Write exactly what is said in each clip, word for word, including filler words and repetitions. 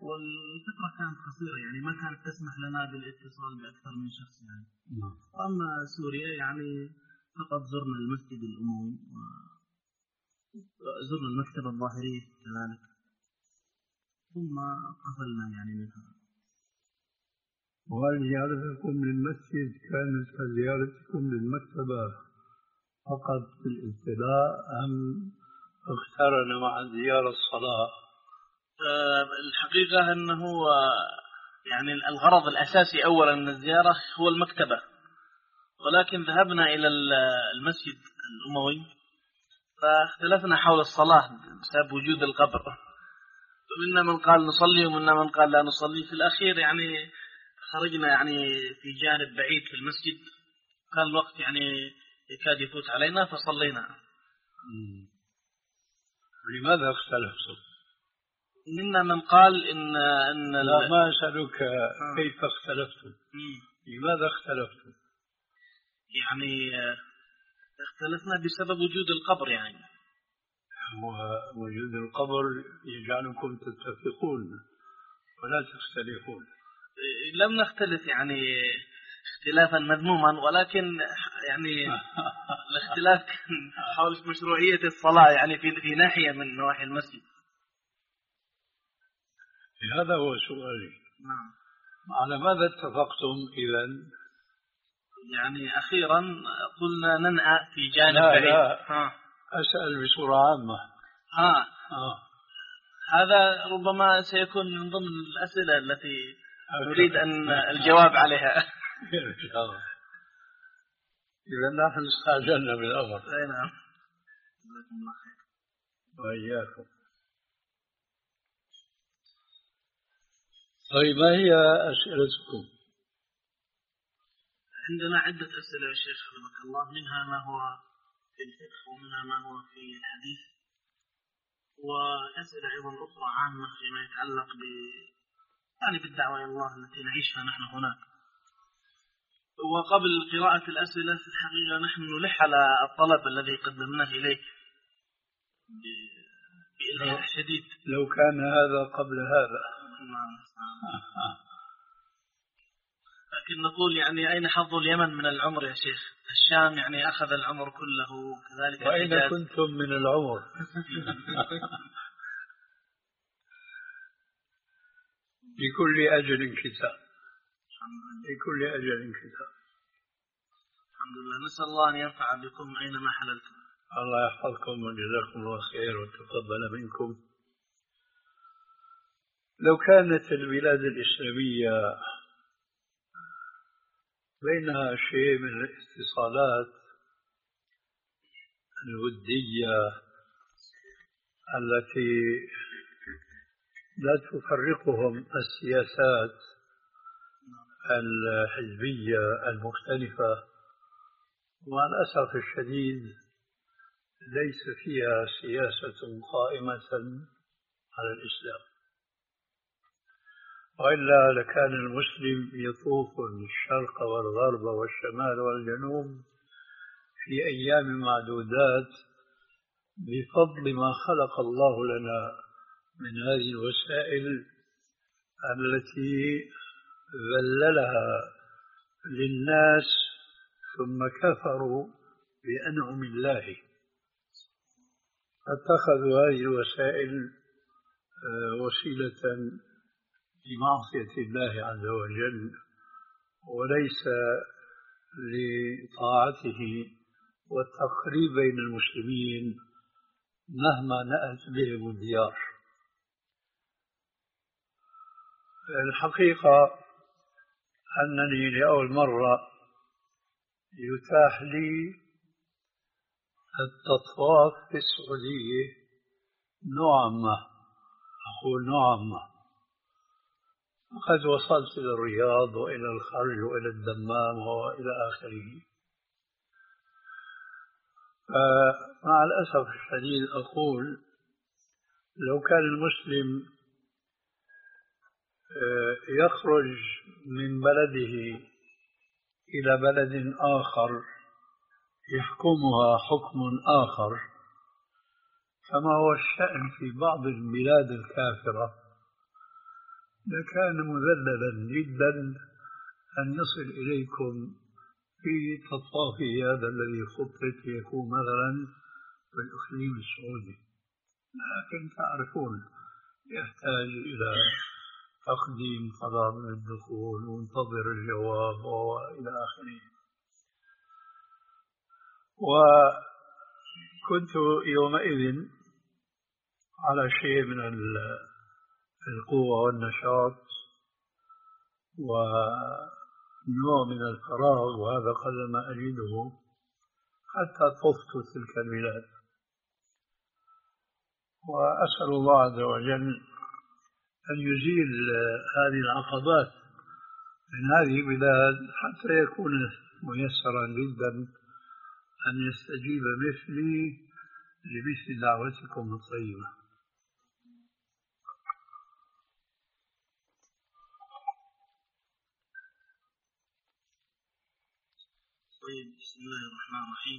والفترة كانت قصيرة يعني ما كانت تسمح لنا بالاتصال بأكثر من شخص يعني. نعم. أما سوريا يعني فقط زرنا المسجد الأموي وزرنا المكتبة الظاهرية كذلك ثم قفلنا يعني منها. وهل زيارتكم للمسجد كانت كزيارتكم للمكتبة فقط في الابتداء أم اقترن مع الزيارة الصلاة؟ أه الحقيقة أنه يعني الغرض الأساسي أولا من الزيارة هو المكتبة، ولكن ذهبنا إلى المسجد الأموي فاختلفنا حول الصلاة بسبب وجود القبر، فمنا من قال نصلي ومنا من قال لا نصلي. في الأخير يعني خرجنا يعني في جانب بعيد في المسجد، كان الوقت يعني يكاد يفوت علينا فصلينا. لماذا اختلفتم؟ منا من قال إن إن لا ما أسألك كيف اختلفتم، لماذا اختلفتم؟ يعني اختلفنا بسبب وجود القبر يعني. ووجود القبر يجعلكم تتفقون ولا تختلفون. لم نختلف يعني اختلافا مذموما، ولكن يعني الاختلاف حول مشروعية الصلاة يعني في في ناحية من نواحي المسجد. هذا هو سؤالي. نعم. على ماذا اتفقتم إذن؟ يعني أخيرا قلنا ننأى في جانب لا بعيد. لا. ها. أسأل بصورة عامة. ها. آه. هذا ربما سيكون من ضمن الأسئلة التي نريد أن الجواب عليها. إن شاء الله. إذا نحن استعجلنا بالأمر. أي نعم. وإياكم. طيب ما هي أسئلتكم؟ عندنا عدة أسئلة يا شيخ حفظك الله، منها ما هو في الفقه ومنها ما هو في الحديث، وأسئلة أيضا أخرى عامة فيما يتعلق ب يعني بالدعوة إلى الله التي نعيشها نحن هناك. وقبل قراءة الأسئلة في الحقيقة نحن نلح على الطلب الذي قدمناه إليك بإلحاح شديد. لو كان هذا قبل هذا. لكن نقول يعني أين حظ اليمن من العمر يا شيخ؟ الشام يعني أخذ العمر كله كذلك. وأين كنتم من العمر؟ لكل أجل كتاب. لكل أجل كتاب. الحمد لله. نسأل الله أن ينفع بكم أينما حللتم. الله يحفظكم وجزاكم الله خير وتقبل منكم. لو كانت البلاد الإسلامية بينها شيء من الاتصالات الودية التي لا تفرقهم السياسات الحزبية المختلفة، ومع الأسف الشديد ليس فيها سياسة قائمة على الإسلام، وإلا لكان المسلم يطوف الشرق والغرب والشمال والجنوب في أيام معدودات بفضل ما خلق الله لنا من هذه الوسائل التي ذللها للناس ثم كفروا بأنعم الله، فاتخذوا هذه الوسائل وسيلة لمعصية الله عز وجل وليس لطاعته والتقريب بين المسلمين مهما نأت بهم الديار. الحقيقة أنني لأول مرة يتاح لي التطواف في السعودية نوعا ما، أقول نوعا ما، قد وصلت إلى الرياض وإلى الخرج وإلى الدمام وإلى آخره. فمع الأسف الشديد أقول لو كان المسلم يخرج من بلده إلى بلد آخر يحكمها حكم آخر كما هو الشأن في بعض البلاد الكافرة، لكان مذللا جدا أن يصل إليكم في تطافي هذا الذي خطط يكون مثلا في الإقليم السعودي، لكن تعرفون يحتاج إلى تقديم قرار من الدخول وانتظر الجواب وإلى آخره. وكنت يومئذ على شيء من القوة والنشاط ونوع من الفراغ، وهذا قل ما أجده حتى طفت تلك البلاد. وأسأل الله عز وجل أن يزيل هذه العقبات من هذه البلاد حتى يكون ميسرا جدا أن يستجيب مثلي لمثل دعوتكم الطيبة. طيب، بسم الله الرحمن الرحيم.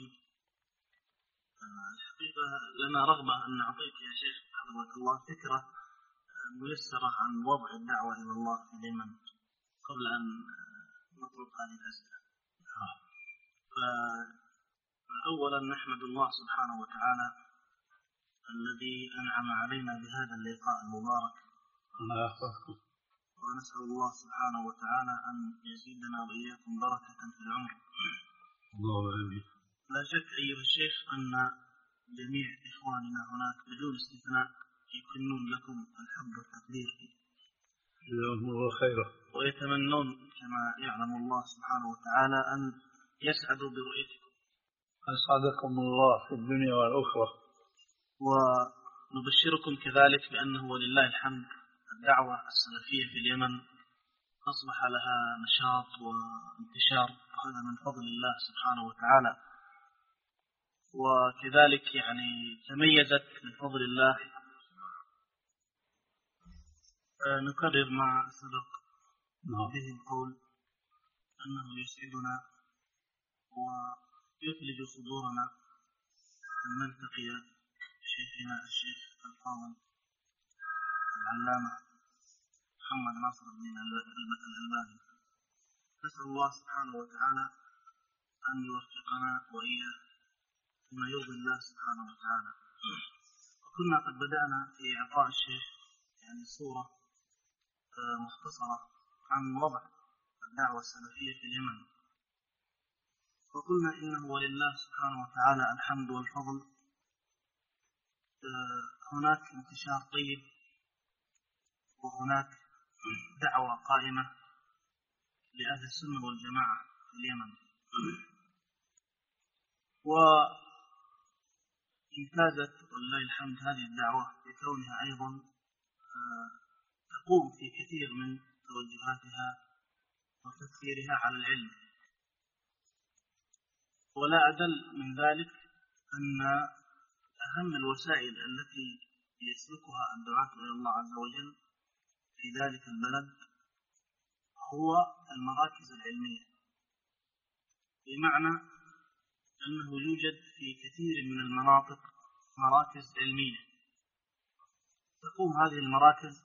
الحقيقة لنا رغبة أن نعطيك يا شيخ حفظك الله فكرة ميسرة عن وضع الدعوة إلى الله في اليمن قبل أن نطرق هذه الأسئلة. فأولا نحمد الله سبحانه وتعالى الذي أنعم علينا بهذا اللقاء المبارك، ونسأل الله سبحانه وتعالى أن يزيدنا وإياكم بركة في العمر. الله آمين. لا شك أيها الشيخ أن جميع إخواننا هناك بدون استثناء يكنون لكم الحب والتقدير، جزاهم الله خيرا، ويتمنون كما يعلم الله سبحانه وتعالى أن يسعدوا برؤيتكم. أسعدكم الله في الدنيا والأخرى. ونبشركم كذلك بأنه ولله الحمد الدعوة السلفية في اليمن أصبح لها نشاط وانتشار، هذا من فضل الله سبحانه وتعالى. وكذلك يعني تميزت من فضل الله. نكرر ما سبق به القول أنه يسعدنا ويثلج صدورنا أن نلتقي شيخنا الشيخ الفاضل العلامة محمد ناصر بن الألباني. نسأل الله سبحانه وتعالى أن يوفقنا وإياه فيما يرضي الله سبحانه وتعالى. وكنا قد بدأنا في إعطاء الشيخ يعني صورة مختصرة عن وضع الدعوة السلفية في اليمن، وقلنا إنه ولله سبحانه وتعالى الحمد والفضل. هناك انتشار طيب، وهناك دعوة قائمة لأهل السنة والجماعة في اليمن، وامتازت ولله الحمد هذه الدعوة بكونها أيضا تقوم في كثير من توجهاتها وتفسيرها على العلم. ولا أدل من ذلك أن أهم الوسائل التي يسلكها الدعاة إلى الله عز وجل في ذلك البلد هو المراكز العلمية، بمعنى أنه يوجد في كثير من المناطق مراكز علمية تقوم هذه المراكز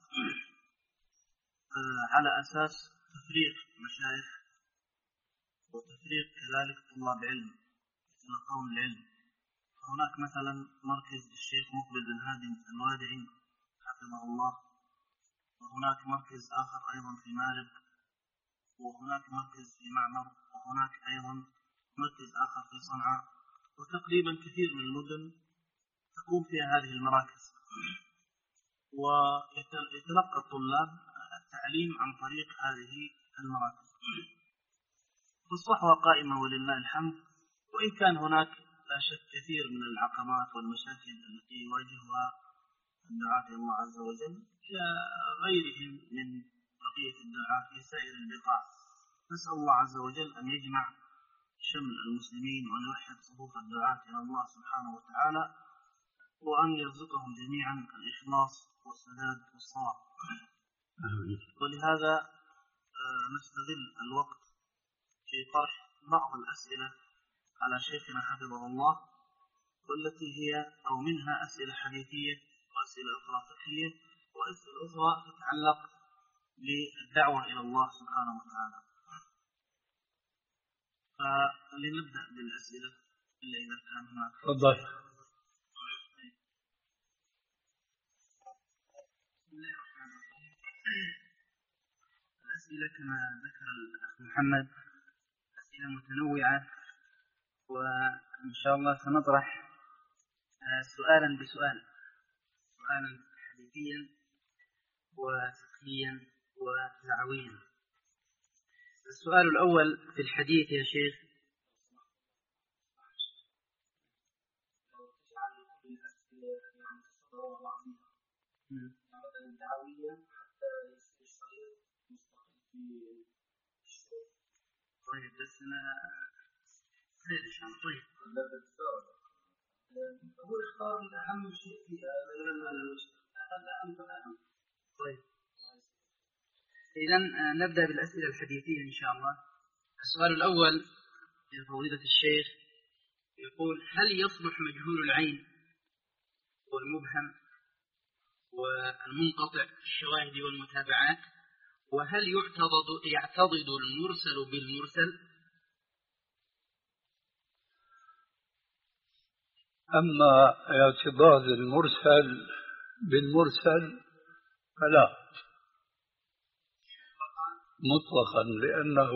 على أساس تفريغ مشايخ وتفريغ كذلك طلاب علم يتلقون العلم. هناك مثلا مركز الشيخ مقبل بن هادي الوادعي حفظه الله، وهناك مركز آخر أيضا في مارب، وهناك مركز في معمر، وهناك أيضا مركز آخر في صنعاء، وتقريبا كثير من المدن تقوم فيها هذه المراكز. ويتلقى الطلاب التعليم عن طريق هذه المراكز، والصحوة قائمة ولله الحمد، وإن كان هناك لا شك كثير من العقبات والمشاكل التي يواجهها الدعاة إلى الله عز وجل كغيرهم من بقية الدعاة في سائر البقاع. نسأل الله عز وجل أن يجمع شمل المسلمين وأن يوحد صفوف الدعاة إلى الله سبحانه وتعالى، وأن يرزقهم جميعا الإخلاص والسداد والصواب. ولهذا نستغل الوقت في طرح بعض الأسئلة على شيخنا حفظه الله، والتي هي أو منها أسئلة حديثية وأسئلة أخرى فقهية وأسئلة أخرى تتعلق للدعوة إلى الله سبحانه وتعالى. فلنبدأ بالأسئلة إلا إذا كان هناك. تفضل. بسم الله الرحمن الرحيم. الأسئلة كما ذكر الأخ محمد أسئلة متنوعة، وإن شاء الله سنطرح سؤالا بسؤال، سؤالا حديثيا وفقهيا ودعويا. السؤال الأول في الحديث يا شيخ: طيب بس أنا خير إن شاء الله. طيب هو اختار أهم شيء فيها الأهم فالأهم. طيب إذا نبدأ بالأسئلة الحديثية إن شاء الله. السؤال الأول يا فضيلة الشيخ يقول: هل يصلح مجهول العين والمبهم والمنقطع في الشواهد والمتابعات؟ وهل يعتضد يعتضد المرسل بالمرسل؟ أما اعتضاد المرسل بالمرسل فلا مطلقا، لأنه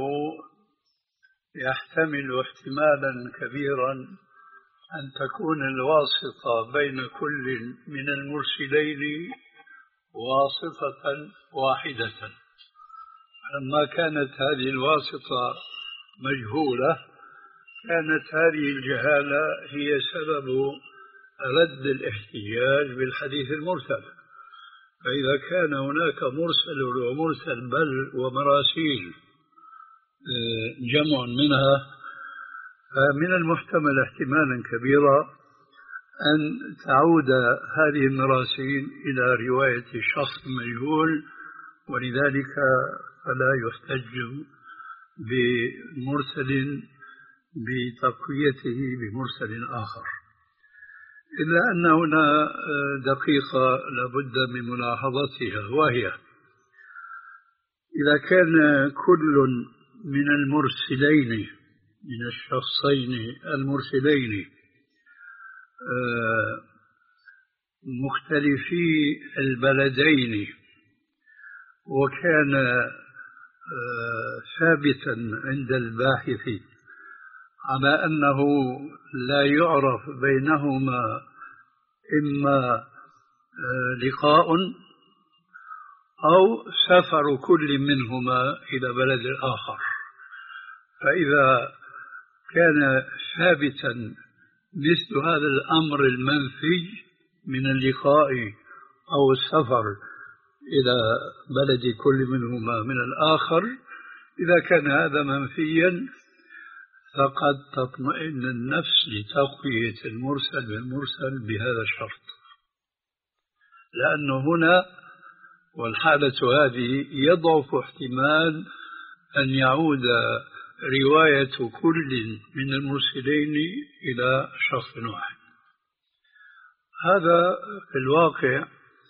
يحتمل احتمالا كبيرا أن تكون الواسطة بين كل من المرسلين واسطة واحدة. لما كانت هذه الواسطة مجهولة كانت هذه الجهالة هي سبب رد الاحتجاج بالحديث المرسل. فإذا كان هناك مرسل ومرسل بل ومراسيل جمع منها، فمن المحتمل احتمالا كبيرا أن تعود هذه المراسيل إلى رواية شخص مجهول، ولذلك فلا يحتج بمرسل بتقويته بمرسل آخر. إلا أن هنا دقيقة لابد من ملاحظتها، وهي إذا كان كل من المرسلين من الشخصين المرسلين مختلفي البلدين، وكان ثابتا عند الباحث على أنه لا يعرف بينهما إما لقاء أو سفر كل منهما إلى بلد آخر، فإذا كان ثابتا مثل هذا الأمر المنفي من اللقاء أو السفر إلى بلد كل منهما من الآخر، إذا كان هذا منفيا فقد تطمئن النفس لتقوية المرسل بالمرسل بهذا الشرط، لأنه هنا والحالة هذه يضعف احتمال أن يعود رواية كل من المرسلين إلى شخص واحد. هذا في الواقع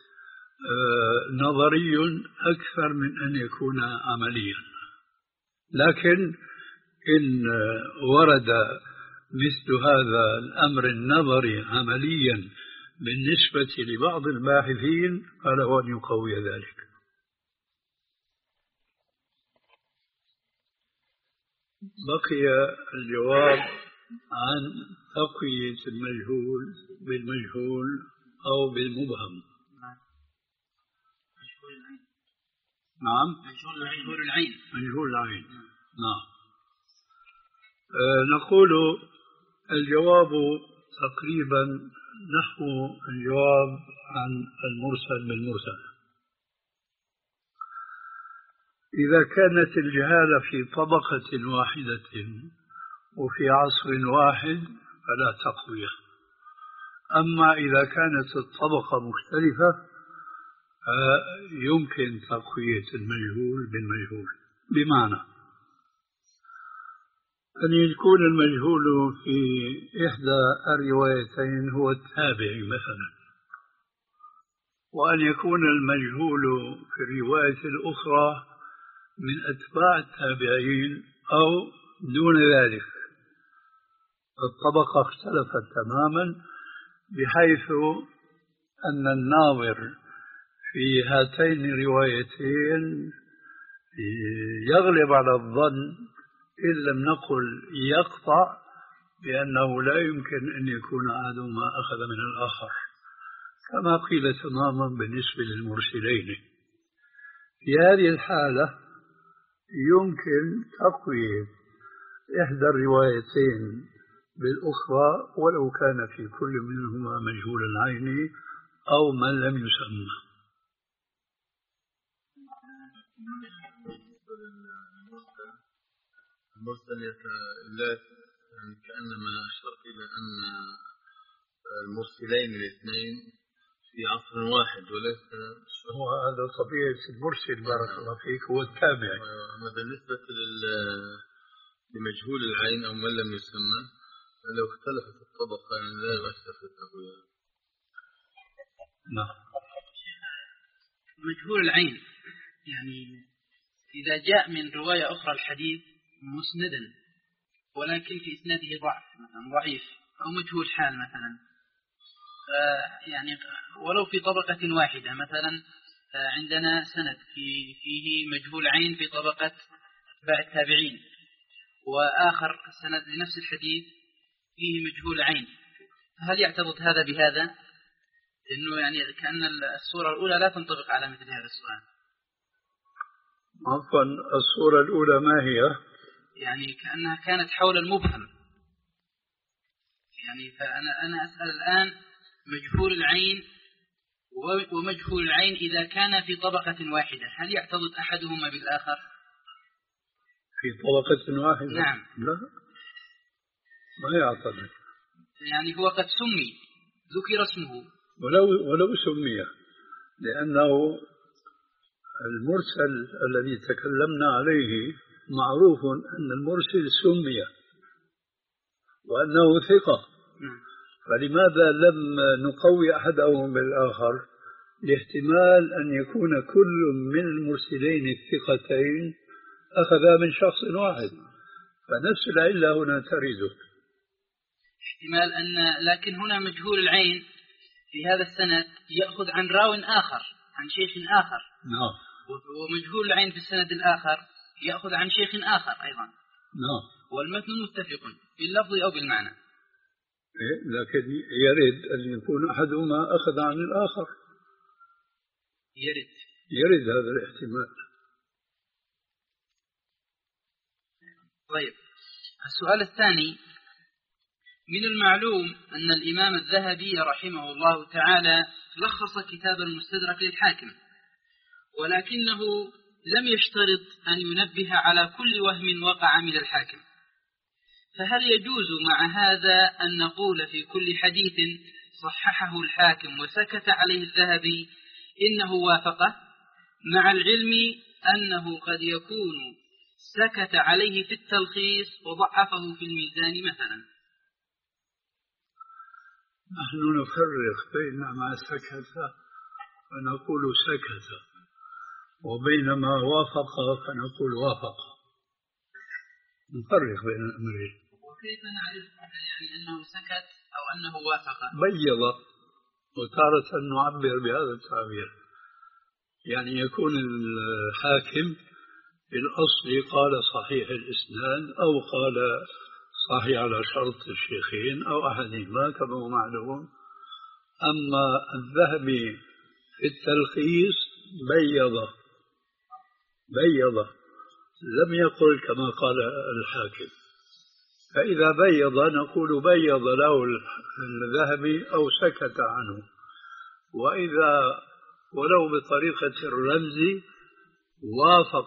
نظري أكثر من أن يكون عمليا، لكن إن ورد مثل هذا الأمر النظري عمليا بالنسبة لبعض الباحثين فله أن يقوي ذلك. بقي الجواب عن تقوية المجهول بالمجهول أو بالمبهم. نعم، مجهول العين. مجهول العين. نعم. أه نقول الجواب تقريبا نحو الجواب عن المرسل بالمرسل. إذا كانت الجهالة في طبقة واحدة وفي عصر واحد فلا تقوية، أما إذا كانت الطبقة مختلفة يمكن تقوية المجهول بالمجهول، بمعنى أن يكون المجهول في إحدى الروايتين هو التابعي مثلا، وأن يكون المجهول في الرواية الأخرى من أتباع التابعين أو دون ذلك. الطبقة اختلفت تماما، بحيث أن الناظر في هاتين الروايتين يغلب على الظن، إن لم نقل يقطع، بأنه لا يمكن أن يكون أحدهما أخذ من الآخر، كما قيل تماما بالنسبة للمرسلين. في هذه الحالة يمكن تقوية إحدى الروايتين بالأخرى ولو كان في كل منهما مجهول العين أو من لم يسمى. المرسل لا يعني كأنما أشرت إلى أن المرسلين الاثنين في عصر واحد، وليس هو هذا طبيعة المرسل بارك الله فيك، هو التابع. أما بالنسبة لمجهول العين أو من لم يسمى، لو اختلفت الطبقة يعني لا يؤثر في التقوية. نعم. مجهول العين يعني إذا جاء من رواية أخرى الحديث مسندا ولكن في إسناده ضعف مثلا ضعيف أو مجهول حال مثلا، يعني ولو في طبقة واحدة مثلا عندنا سند في فيه مجهول عين في طبقة أتباع التابعين، وآخر سند لنفس الحديث فيه مجهول عين، هل يعترض هذا بهذا؟ إنه يعني كأن الصورة الأولى لا تنطبق على مثل هذا السؤال. عفوا، الصورة الأولى ما هي؟ يعني كأنها كانت حول المبهم، يعني فأنا أنا أسأل الآن مجهول العين ومجهول العين إذا كان في طبقة واحدة هل يعتضد أحدهما بالآخر؟ في طبقة واحدة؟ نعم. لا، ما يعتضد. يعني هو قد سمي، ذكر اسمه ولو ولو سمي، لأنه المرسل الذي تكلمنا عليه معروف أن المرسل سمي وأنه ثقة، فلماذا لم نقوي أحدهم بالآخر؟ لاحتمال أن يكون كل من المرسلين الثقتين أخذا من شخص واحد، فنفس العلة هنا ترد. احتمال أن، لكن هنا مجهول العين في هذا السند يأخذ عن راو آخر عن شيخ آخر. نعم. ومجهول العين في السند الآخر يأخذ عن شيخ آخر أيضا. نعم. والمتن متفق باللفظ أو بالمعنى. إيه، لكن يرد أن يكون أحدهما أخذ عن الآخر. يرد يرد هذا الاحتمال. طيب، السؤال الثاني: من المعلوم أن الإمام الذهبي رحمه الله تعالى لخص كتاب المستدرك للحاكم، ولكنه لم يشترط أن ينبه على كل وهم وقع من الحاكم، فهل يجوز مع هذا أن نقول في كل حديث صححه الحاكم وسكت عليه الذهبي إنه وافقه، مع العلم أنه قد يكون سكت عليه في التلخيص وضعفه في الميزان مثلا؟ نحن نفرق بين ما سكت فنقول سكت، وبين ما وافق فنقول وافق، نفرق بين الأمرين. وكيف نعرف يعني أنه سكت أو أنه وافق؟ بيض، وتارة نعبر بهذا التعبير، يعني يكون الحاكم في الأصل قال صحيح الإسناد أو قال صحيح على شرط الشيخين أو أحدهما كما هو معلوم. أما الذهبي في التلخيص بيض بيض لم يقل كما قال الحاكم، فإذا بيض نقول بيض له الذهبي أو سكت عنه، وإذا ولو بطريقة الرمز وافق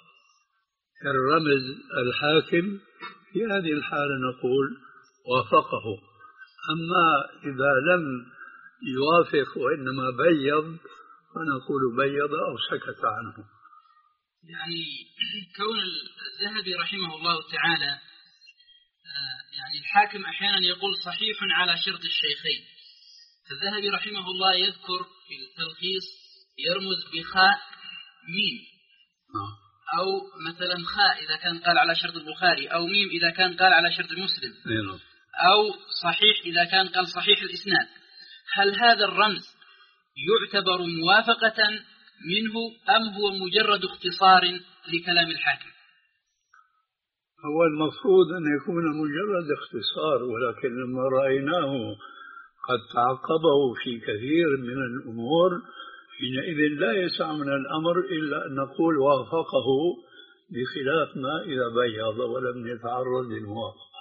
الرمز الحاكم في هذه الحالة نقول وافقه. أما إذا لم يوافق وإنما بيض فنقول بيض أو سكت عنه. يعني كون الذهبي رحمه الله تعالى يعني الحاكم أحيانا يقول صحيح على شرط الشيخين، الذهبي رحمه الله يذكر في التلخيص يرمز بخاء ميم، أو مثلا خاء إذا كان قال على شرط البخاري، أو ميم إذا كان قال على شرط مسلم، أو صحيح إذا كان قال صحيح الإسناد. هل هذا الرمز يعتبر موافقة منه أم هو مجرد اختصار لكلام الحاكم؟ هو المفروض أن يكون مجرد اختصار، ولكن لما رأيناه قد تعقبه في كثير من الأمور حينئذ لا يسع من الأمر إلا أن نقول وافقه، بخلاف ما إذا بيض ولم يتعرض للموافقة.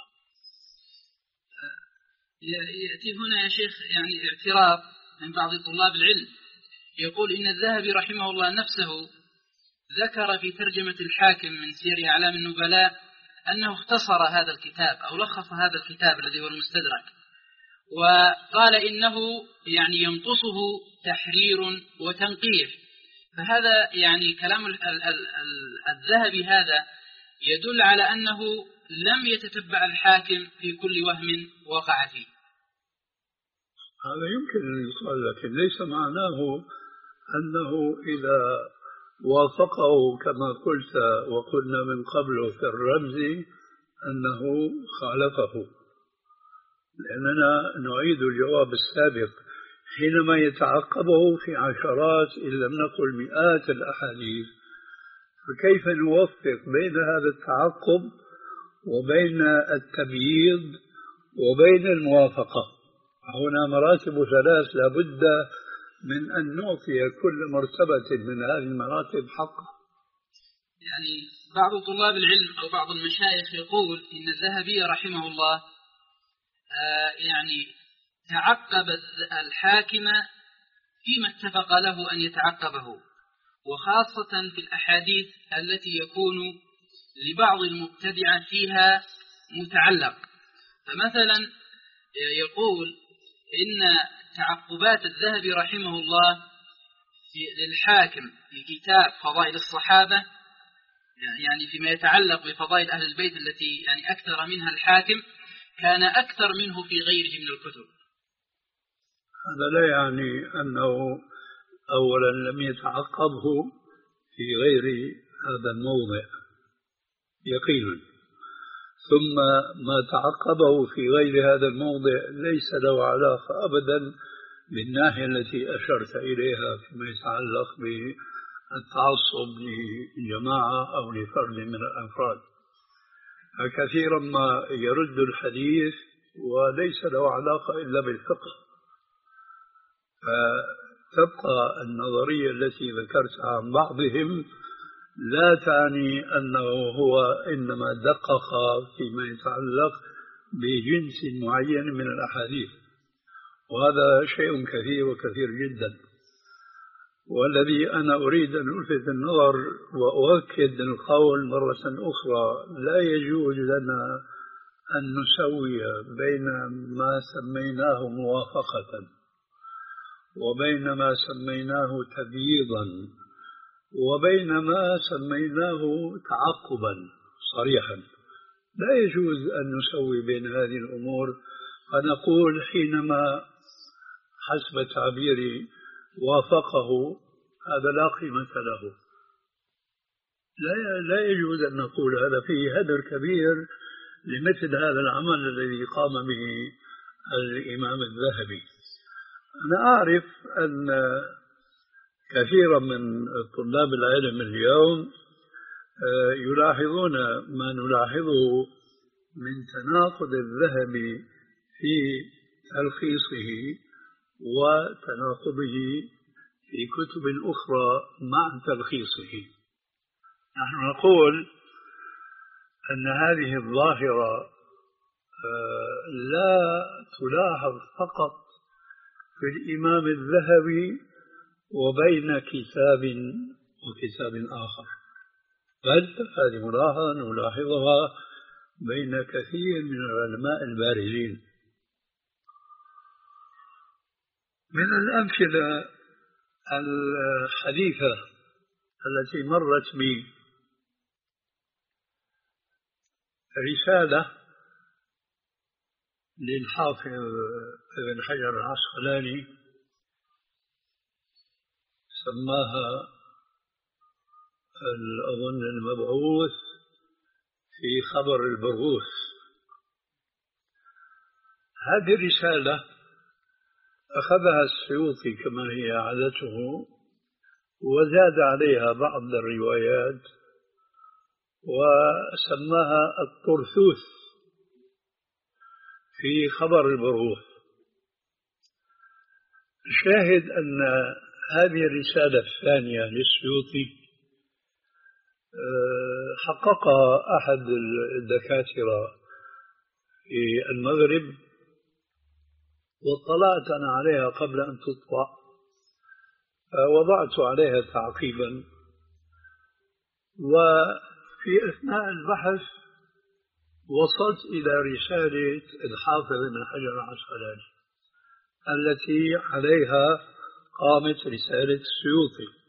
يأتي هنا يا شيخ يعني اعتراض من بعض طلاب العلم، يقول إن الذهبي رحمه الله نفسه ذكر في ترجمة الحاكم من سير أعلام النبلاء أنه اختصر هذا الكتاب أو لخص هذا الكتاب الذي هو المستدرك، وقال إنه يعني ينقصه تحرير وتنقيح. فهذا يعني كلام الذهبي هذا يدل على أنه لم يتتبع الحاكم في كل وهم وقع فيه. هذا يمكن أن يقال، لكن ليس معناه أنه إذا وافقه كما قلت وقلنا من قبل في الرمز أنه خالفه، لأننا نعيد الجواب السابق. حينما يتعقبه في عشرات إن لم نقل مئات الأحاديث، فكيف نوفق بين هذا التعقب وبين التبييض وبين الموافقة؟ هنا مراتب ثلاث لابد من أن نعطي كل مرتبة من هذه المراتب حقها. يعني بعض طلاب العلم أو بعض المشايخ يقول إن الذهبي رحمه الله آه يعني تعقب الحاكم فيما اتفق له أن يتعقبه، وخاصة في الأحاديث التي يكون لبعض المبتدعة فيها متعلق. فمثلا يقول إن تعقبات الذهبي رحمه الله في للحاكم في كتاب فضائل الصحابة، يعني فيما يتعلق بفضائل أهل البيت التي يعني أكثر منها الحاكم، كان أكثر منه في غيره من الكتب. هذا لا يعني أنه أولا لم يتعقبه في غير هذا الموضع يقينا، ثم ما تعقبه في غير هذا الموضع ليس له علاقة أبدا بالناحية التي أشرت إليها فيما يتعلق بالتعصب لجماعة أو لفرد من الأفراد. كثيرا ما يرد الحديث وليس له علاقة إلا بالفقه، فتبقى النظرية التي ذكرتها عن بعضهم لا تعني أنه هو إنما دقق فيما يتعلق بجنس معين من الأحاديث، وهذا شيء كثير وكثير جدا. والذي أنا أريد أن ألفت النظر وأؤكد القول مرة أخرى، لا يجوز لنا أن نسوي بين ما سميناه موافقة وبين ما سميناه تبييضا وبين ما سميناه تعقبا صريحا. لا يجوز أن نسوي بين هذه الأمور، فنقول حينما حسب تعبيري وافقه هذا لا قيمة له. لا لا يجوز أن نقول هذا، فيه هدر كبير لمثل هذا العمل الذي قام به الإمام الذهبي. أنا أعرف أن كثيرا من طلاب العلم اليوم يلاحظون ما نلاحظه من تناقض الذهبي في تلخيصه وتناقضه في كتب أخرى مع تلخيصه. نحن نقول أن هذه الظاهرة لا تلاحظ فقط في الإمام الذهبي وبين كتاب وكتاب آخر، بل هذه ملاحظة نلاحظها بين كثير من العلماء البارزين. من الأمثلة الحديثة التي مرت بي رسالة للحافظ ابن حجر العسقلاني سماها أظن المبعوث في خبر البرغوث. هذه الرسالة أخذها السيوطي كما هي عادته وزاد عليها بعض الروايات وسماها الطرثوث في خبر البرغوث. الشاهد أن هذه الرسالة الثانية للسيوطي حققها أحد الدكاترة في المغرب واطلعت أنا عليها قبل أن تطبع ووضعت عليها تعقيبا. وفي أثناء البحث وصلت إلى رسالة الحافظ ابن حجر العسقلاني التي عليها قامت رسالة السيوطي،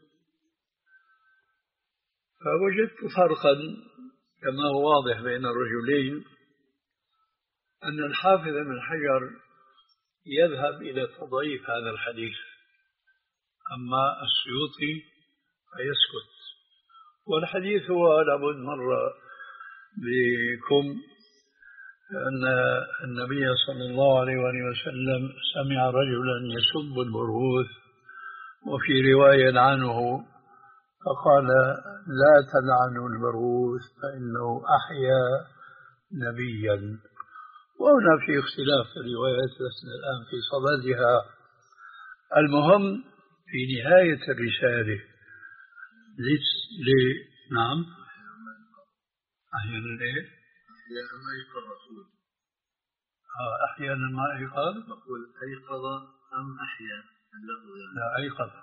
فوجدت فرقا كما هو واضح بين الرجلين، أن الحافظ ابن حجر يذهب إلى تضعيف هذا الحديث، أما السيوطي فيسكت. والحديث هو لابد مر بكم أن النبي صلى الله عليه وسلم سمع رجلا يسب البرغوث، وفي رواية عنه فقال لا تلعنوا البرغوث فإنه أحيا نبيا. وهنا في اختلاف الروايات لسنا الآن في صددها. المهم في نهاية الرسالة لس... ل... نعم أحيانا إيه؟ أحيانا ما يقظ رسول آه أحيانا ما أيقظ نقول أيقظ أم أحيا لا أيقظ.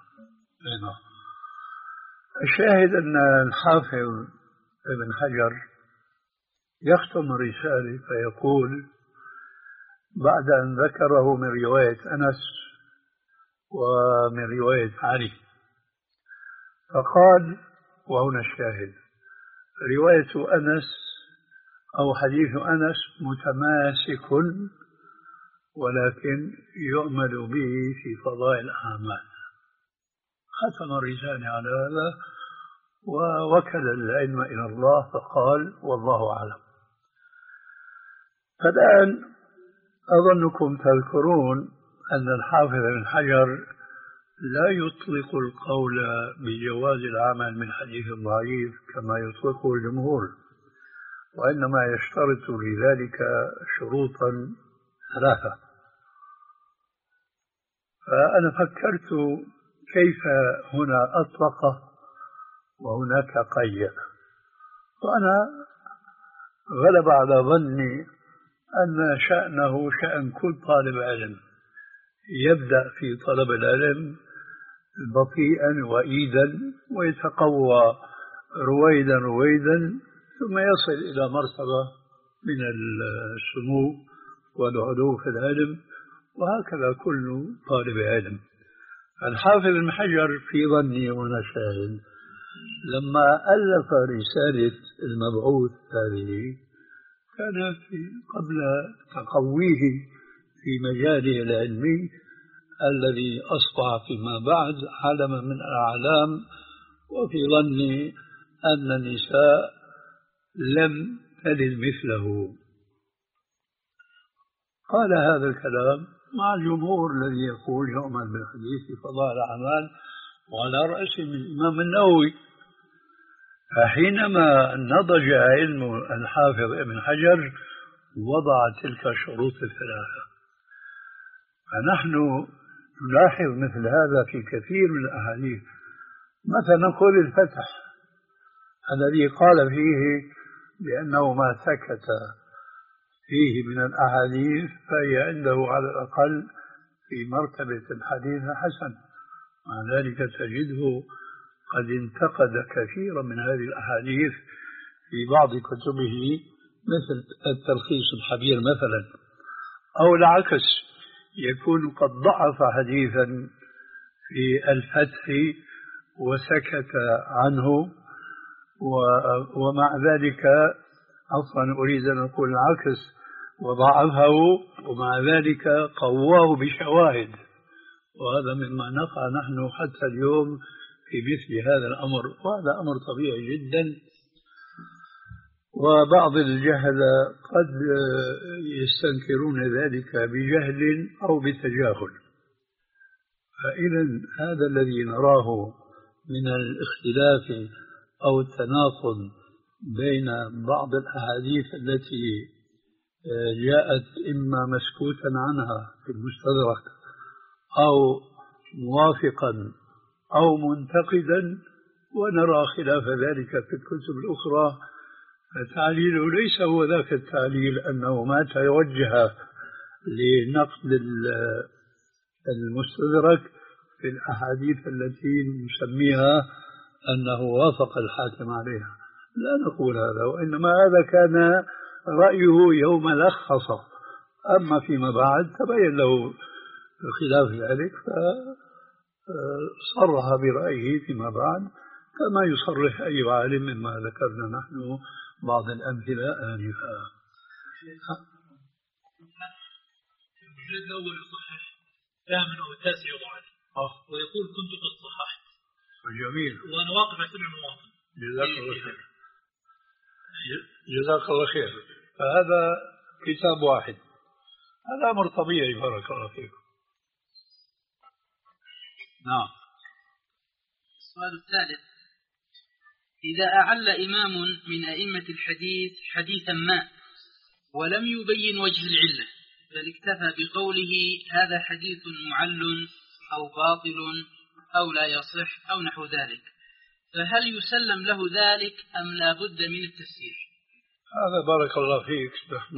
الشاهد أن الحافظ ابن حجر يختم الرسالة فيقول بعد أن ذكره من رواية أنس ومن رواية علي فقال، وهنا الشاهد، رواية أنس أو حديث أنس متماسك ولكن يؤمل به في فضائل الأعمال. ختم الرسالة على هذا ووكل العلم إلى الله فقال والله أعلم. فالآن أظنكم تذكرون أن الحافظ بن حجر لا يطلق القول بجواز العمل من حديث ضعيف كما يطلقه الجمهور، وإنما يشترط لذلك شروطا ثلاثة. فأنا فكرت كيف هنا أطلق وهناك قيد، وأنا غلب على ظني أن شأنه شأن كل طالب علم، يبدأ في طلب العلم بطيئا وإيدا ويتقوى رويدا رويدا ثم يصل إلى مرتبة من السمو والعلو في العلم، وهكذا كل طالب علم. الحافظ ابن حجر في ظني وأنا شاهد لما ألف رسالة المبعوث هذه كان في قبل تقويه في مجاله العلمي الذي أصبح فيما بعد علما من الأعلام، وفي ظني أن النساء لم تلد مثله. قال هذا الكلام مع الجمهور الذي يقول يؤمن بالحديث في فضائل الأعمال وعلى رأسهم الإمام النووي. فحينما نضج علم الحافظ ابن حجر وضع تلك الشروط الثلاثة. فنحن نلاحظ مثل هذا في كثير من الأحاديث. مثلا نقول الفتح الذي قال فيه بأنه ما سكت فيه من الأحاديث فهي عنده على الأقل في مرتبة الحديث حسن، مع ذلك تجده قد انتقد كثيرا من هذه الأحاديث في بعض كتبه مثل التلخيص الحبير مثلا، أو العكس يكون قد ضعف حديثا في الفتح وسكت عنه، ومع ذلك عفوا أريد أن أقول العكس، وضعفه ومع ذلك قواه بشواهد، وهذا مما نقع نحن حتى اليوم في مثل هذا الأمر، وهذا أمر طبيعي جدا. وبعض الجهلة قد يستنكرون ذلك بجهل أو بتجاهل. فإذا هذا الذي نراه من الاختلاف أو التناقض بين بعض الأحاديث التي جاءت إما مسكوتا عنها في المستدرك أو موافقا أو منتقدا، ونرى خلاف ذلك في الكتب الأخرى، فتعليله ليس هو ذاك التعليل أنه ما توجه لنقد المستدرك في الأحاديث التي نسميها أنه وافق الحاكم عليها. لا نقول هذا، وإنما هذا كان رأيه يوم لخص، أما فيما بعد تبين له خلاف ذلك فصرح برأيه فيما بعد، كما يصرح أي عالم مما ذكرنا نحن بعض الأمثلة آنفا. الجلد الأول يصحح، الثامن أو التاسع يضعف، ويقول كنت قد صححت. جميل. وأنا واقف على سبع مواطن. جزاك الله خير. جزاك الله خير. فهذا كتاب واحد، هذا أمر طبيعي. بارك الله فيكم. نعم. السؤال الثالث: إذا أعل إمام من أئمة الحديث حديثا ما ولم يبين وجه العلة، بل اكتفى بقوله هذا حديث معل أو باطل أو لا يصح أو نحو ذلك، فهل يسلم له ذلك أم لا بد من التفسير؟ هذا بارك الله فيك نحن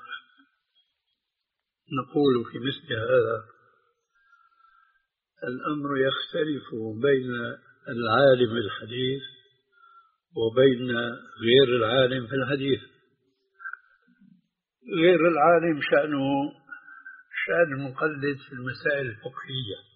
نقول في مثل هذا الأمر يختلف بين العالم الحديث وبين غير العالم في الحديث. غير العالم شأنه شأن المقلد في المسائل الفقهية،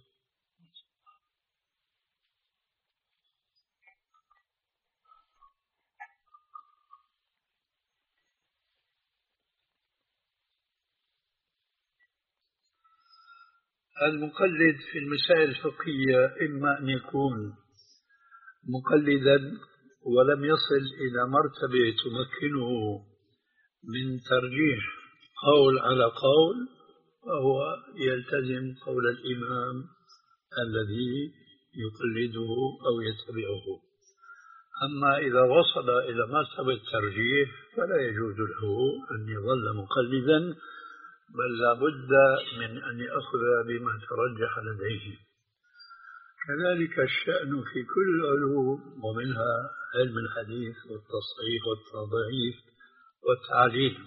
المقلد في المسائل الفقهية إما أن يكون مقلدا ولم يصل إلى مرتبة تمكنه من ترجيح قول على قول، وهو يلتزم قول الإمام الذي يقلده أو يتبعه. أما إذا وصل إلى مرتبة الترجيح فلا يجوز له أن يظل مقلدا، بل لا بد من أن يأخذ بما ترجح لديه. كذلك الشأن في كل العلوم، ومنها علم الحديث والتصحيح والتضعيف والتعليل.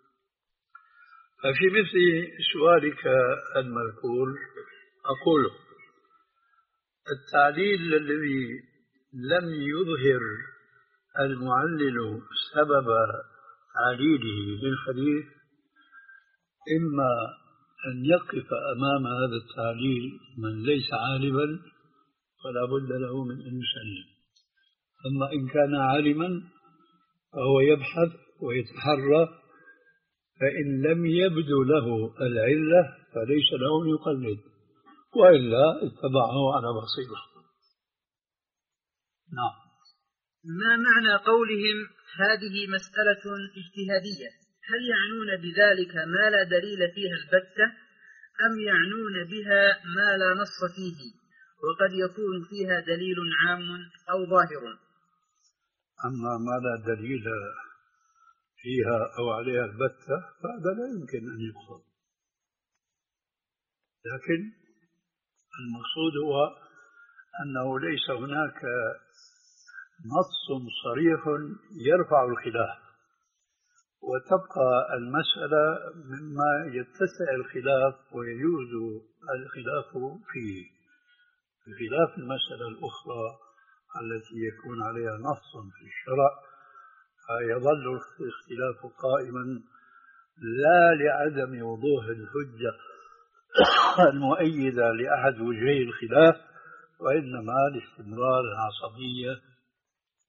ففي مثل سؤالك المذكور أقول التعليل الذي لم يظهر المعلل سبب تعليله للحديث إما أن يقف أمام هذا التعليل من ليس عالما فلا بد له من أن يسلم، أما إن كان عالما فهو يبحث ويتحرى، فإن لم يبدو له العلة فليس له أن يقلد، وإلا اتبعه على بصيرة. نعم. ما معنى قولهم هذه مسألة اجتهادية؟ هل يعنون بذلك ما لا دليل فيها البتة، أم يعنون بها ما لا نص فيه وقد يكون فيها دليل عام أو ظاهر؟ أما ما لا دليل فيها أو عليها البتة فهذا لا يمكن أن يقصد، لكن المقصود هو أنه ليس هناك نص صريح يرفع الخلاف، وتبقى المسألة مما يتسع الخلاف ويجوز الخلاف فيه، بخلاف المسألة الأخرى التي يكون عليها نص في الشرع فيظل الاختلاف قائما لا لعدم وضوح الحجة المؤيدة لأحد وجهي الخلاف، وإنما لاستمرار العصبية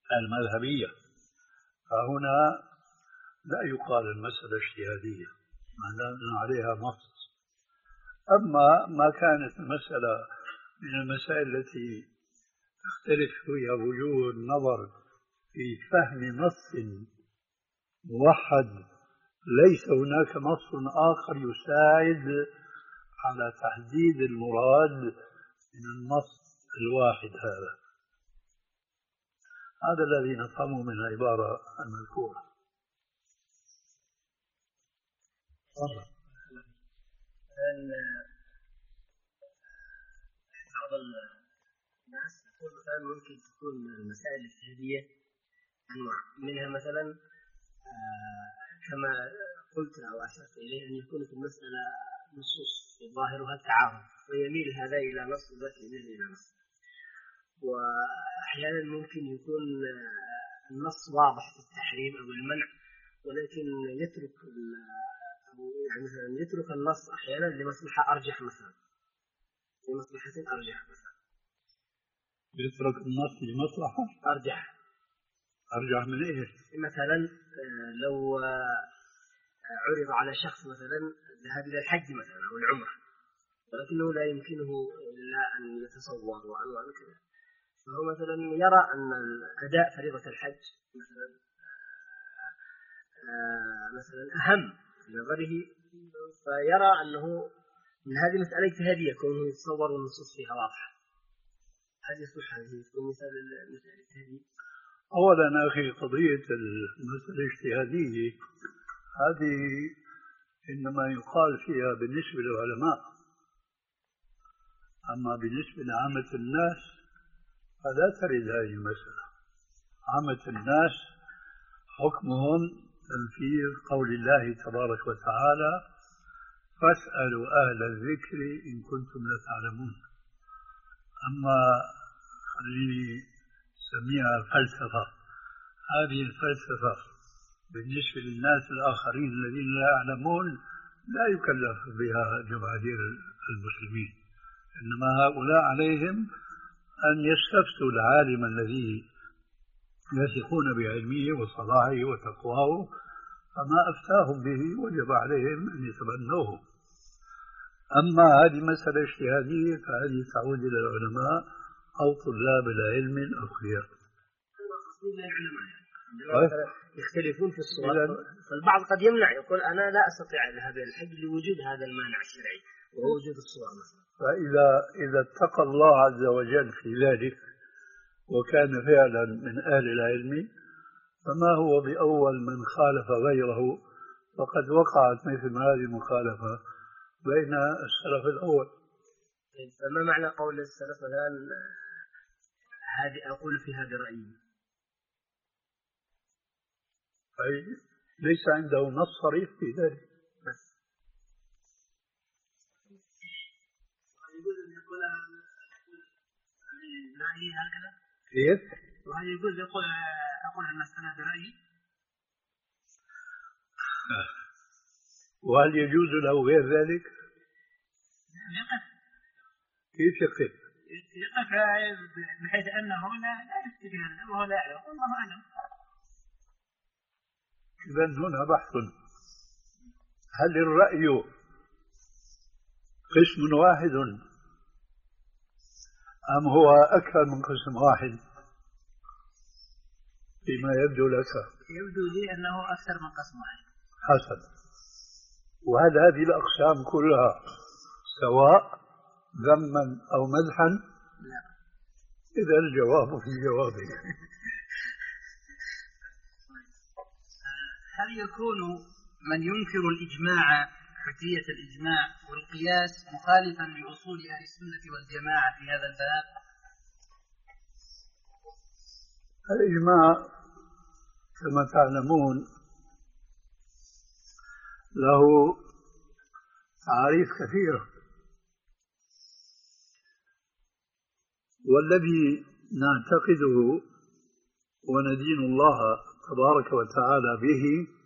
المذهبية. فهنا لا يقال المسألة اجتهادية، ما دام عليها نص. أما ما كانت المسألة من المسائل التي تختلف فيها وجوه النظر في فهم نص موحد، ليس هناك نص آخر يساعد على تحديد المراد من النص الواحد هذا. هذا الذي نفهمه من العبارة المذكورة. بعض الناس يقول مثلا ممكن تكون المسائل الاجتهادية أنواع، منها مثلا كما قلت أو أشرت إليه أن يكون في المسألة نصوص ظاهرها التعارض ويميل هذا إلى نص وذاك يميل إلى نص، وأحيانا ممكن يكون النص واضح في التحريم أو المنع ولكن يترك أو يعني مثلا يترك النص أحيانا لمصلحة أرجح مثلا لمصلحة أرجح مثلا يترك النص لمصلحة أرجح أرجح من إيه؟ مثلا لو عرض على شخص مثلا الذهاب إلى الحج مثلا أو العمرة ولكنه لا يمكنه إلا أن يتصور وأن كذا، فهو مثلا يرى أن أداء فريضة الحج مثلا مثلا أهم في نظره، فيرى أنه من هذه مسألة اجتهادية كونه يتصور النصوص فيها واضحة. هل يصح هذه تكون مثال المسألة الاجتهادية؟ أولا أخي قضية المسألة الاجتهادية هذه إنما يقال فيها بالنسبة للعلماء، أما بالنسبة لعامة الناس فلا ترد هذه المسألة. عامة الناس حكمهم تنفيذ قول الله تبارك وتعالى فاسألوا أهل الذكر إن كنتم لا تعلمون. أما خليني سميها فلسفة، هذه الفلسفة بالنسبة للناس الآخرين الذين لا يعلمون لا يكلف بها جماهير المسلمين، إنما هؤلاء عليهم أن يستفتوا العالم الذي يثقون بعلمه وصلاحه وتقواه، فما أفتاهم به وجب عليهم أن يتبنوه. أما هذه مسألة اجتهادية فهذه تعود إلى العلماء أو طلاب العلم الأخيار. يختلفون في الصور، فالبعض قد يمنع يقول أنا لا أستطيع الذهاب إلى الحج لوجود هذا المانع الشرعي وهو وجود الصور مثلا. فإذا إذا اتقى الله عز وجل في ذلك وكان فعلا من أهل العلم فما هو بأول من خالف غيره، فقد وقعت مثل هذه المخالفة بين السلف الأول. فما معنى قول السلف الآن هذه أقول فيها برأيي؟ أي ليس عنده نص صريح في ذلك. بس يقول أن يقول رأيي هكذا كيف؟ وهل يقول يقول أقول المسألة برأيي؟ وهل يجوز له غير ذلك؟ يقف. كيف يقف؟ يقف بحيث أنه لا يفتي هذا وهو لا يعلم والله أعلم. إذن هنا بحث، هل الرأي قسم واحد أم هو أكثر من قسم واحد؟ فيما يبدو لك يبدو لي أنه أكثر من قسم واحد. حسن. وهل هذه الأقسام كلها سواء ذما أو مدحا؟ لا. إذا الجواب في جوابه. هل يكون من ينكر الإجماع حجية الإجماع والقياس مخالفا لأصول أهل السنة والجماعة في هذا الباب؟ الإجماع كما تعلمون له تعاريف كثيرة، والذي نعتقده وندين الله تبارك وتعالى به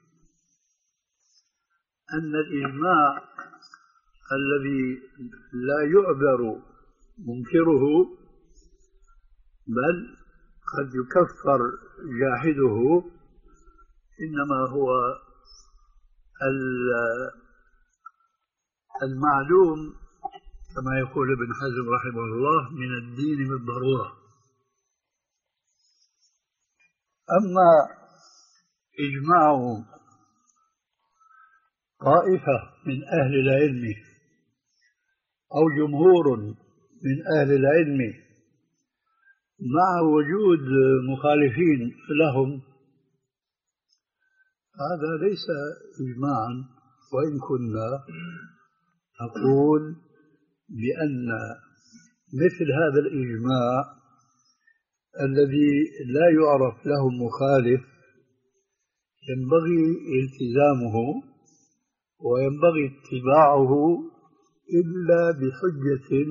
أن الإجماع الذي لا يعذر منكره بل قد يكفر جاحده إنما هو المعلوم كما يقول ابن حزم رحمه الله من الدين بالضرورة. أما إجماع طائفة من أهل العلم أو جمهور من أهل العلم مع وجود مخالفين لهم، هذا ليس إجماعا، وإن كنا نقول بأن مثل هذا الإجماع الذي لا يعرف له مخالف ينبغي التزامه وينبغي اتباعه إلا بحجة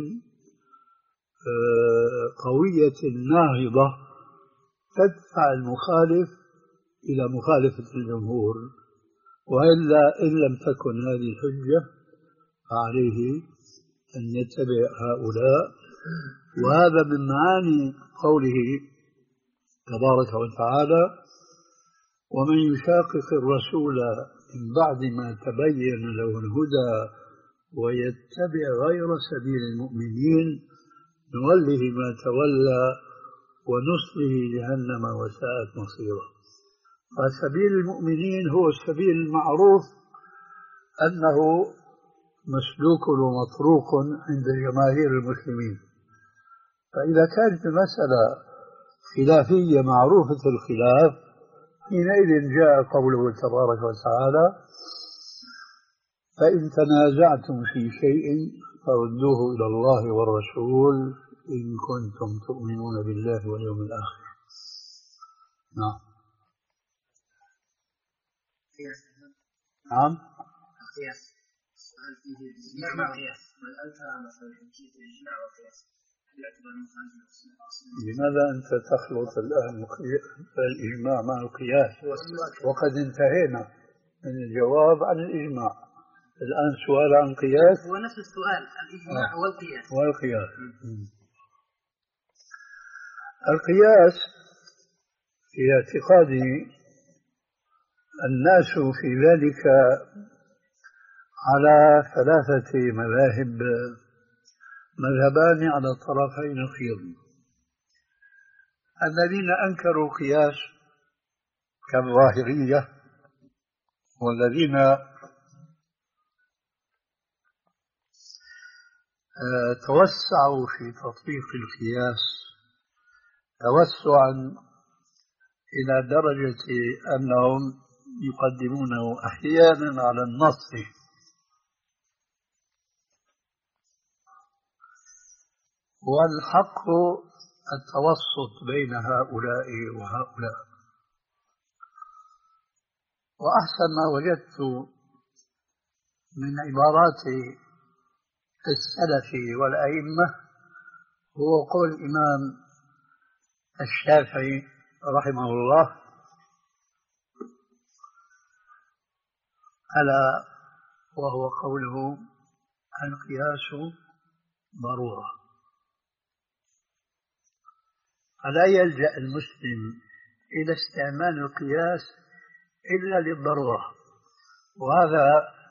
قوية ناهضة تدفع المخالف إلى مخالفة الجمهور، وإلا إن لم تكن هذه الحجة فعليه أن يتبع هؤلاء. وهذا من معاني قوله تبارك وتعالى: ومن يشاقق الرسول من بعد ما تبين له الهدى ويتبع غير سبيل المؤمنين نوله ما تولى ونصله جهنم وساءت مصيرا. فسبيل المؤمنين هو السبيل المعروف أنه مسلوك ومطروق عند جماهير المسلمين. فإذا كانت المسألة خلافية معروفة الخلاف، حينئذ جاء قوله تبارك وتعالى: فإن تنازعتم في شيء فردوه إلى الله والرسول إن كنتم تؤمنون بالله واليوم الآخر. نعم. نعم. القياس. هل فيه الإجماع مع القياس؟ بل أنت مثلا حكيت الإجماع والقياس. هل يعتبر مخالف للأصل؟ لماذا أنت تخلط الآن الإجماع مع القياس وقد انتهينا من الجواب عن الإجماع؟ الآن سؤال عن القياس. هو نفس السؤال، الإجماع آه. والقياس. والقياس. القياس في اعتقادي الناس في ذلك على ثلاثة مذاهب، مذهبان على طرفي نقيض. الذين أنكروا القياس كالظاهرية، والذين توسعوا في تطبيق القياس توسعا إلى درجة أنهم يقدمونه أحيانا على النص. والحق التوسط بين هؤلاء وهؤلاء. وأحسن ما وجدت من عبارات السلف والأئمة هو قول الإمام الشافعي رحمه الله: ألا وهو قوله: القياس ضرورة. فلا يلجأ المسلم إلى استعمال القياس إلا للضرورة. وهذا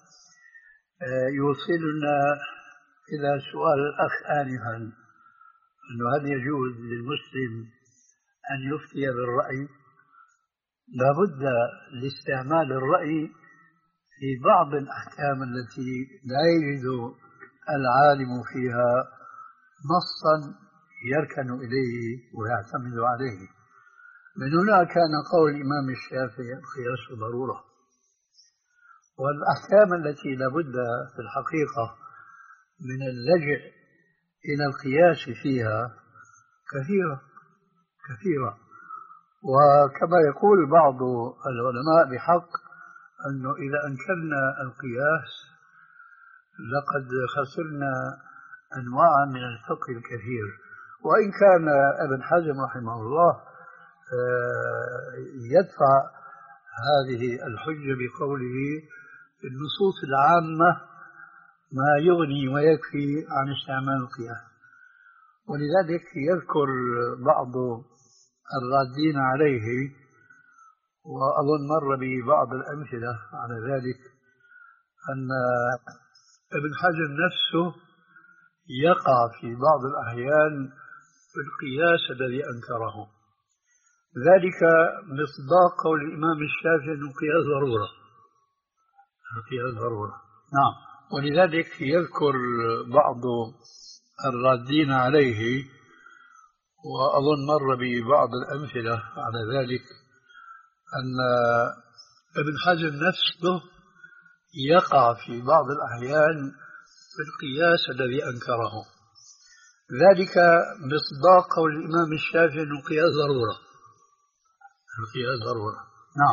يوصلنا إلى سؤال الأخ آنفا، أنه هل يجوز للمسلم أن يفتي بالرأي؟ لابد لاستعمال الرأي في بعض الأحكام التي لا يجد العالم فيها نصا يركن إليه ويعتمد عليه. من هنا كان قول الإمام الشافعي: القياس ضرورة. والأحكام التي لابد في الحقيقة من اللجأ إلى القياس فيها كثيرة كثيرة. وكما يقول بعض العلماء بحق أنه إذا أنكرنا القياس لقد خسرنا أنواعا من الفقه الكثير. وإن كان ابن حزم رحمه الله يدفع هذه الحجة بقوله: في النصوص العامة ما يغني ويكفي عن استعمال القياس. ولذلك يذكر بعض الرادين عليه، وأظن مر بي بعض الأمثلة على ذلك، أن ابن حجر نفسه يقع في بعض الأحيان في القياس الذي أنكره، ذلك مصداق قول الإمام الشافعي أنه قياس ضرورة، قياس ضرورة. نعم. ولذلك يذكر بعض الرادين عليه، وأظن مر ببعض الأمثلة على ذلك، أن ابن حجر نفسه يقع في بعض الأحيان في القياس الذي أنكره، ذلك مصداق قول الإمام الشافعي أنه قياس ضرورة، قياس ضرورة. نعم.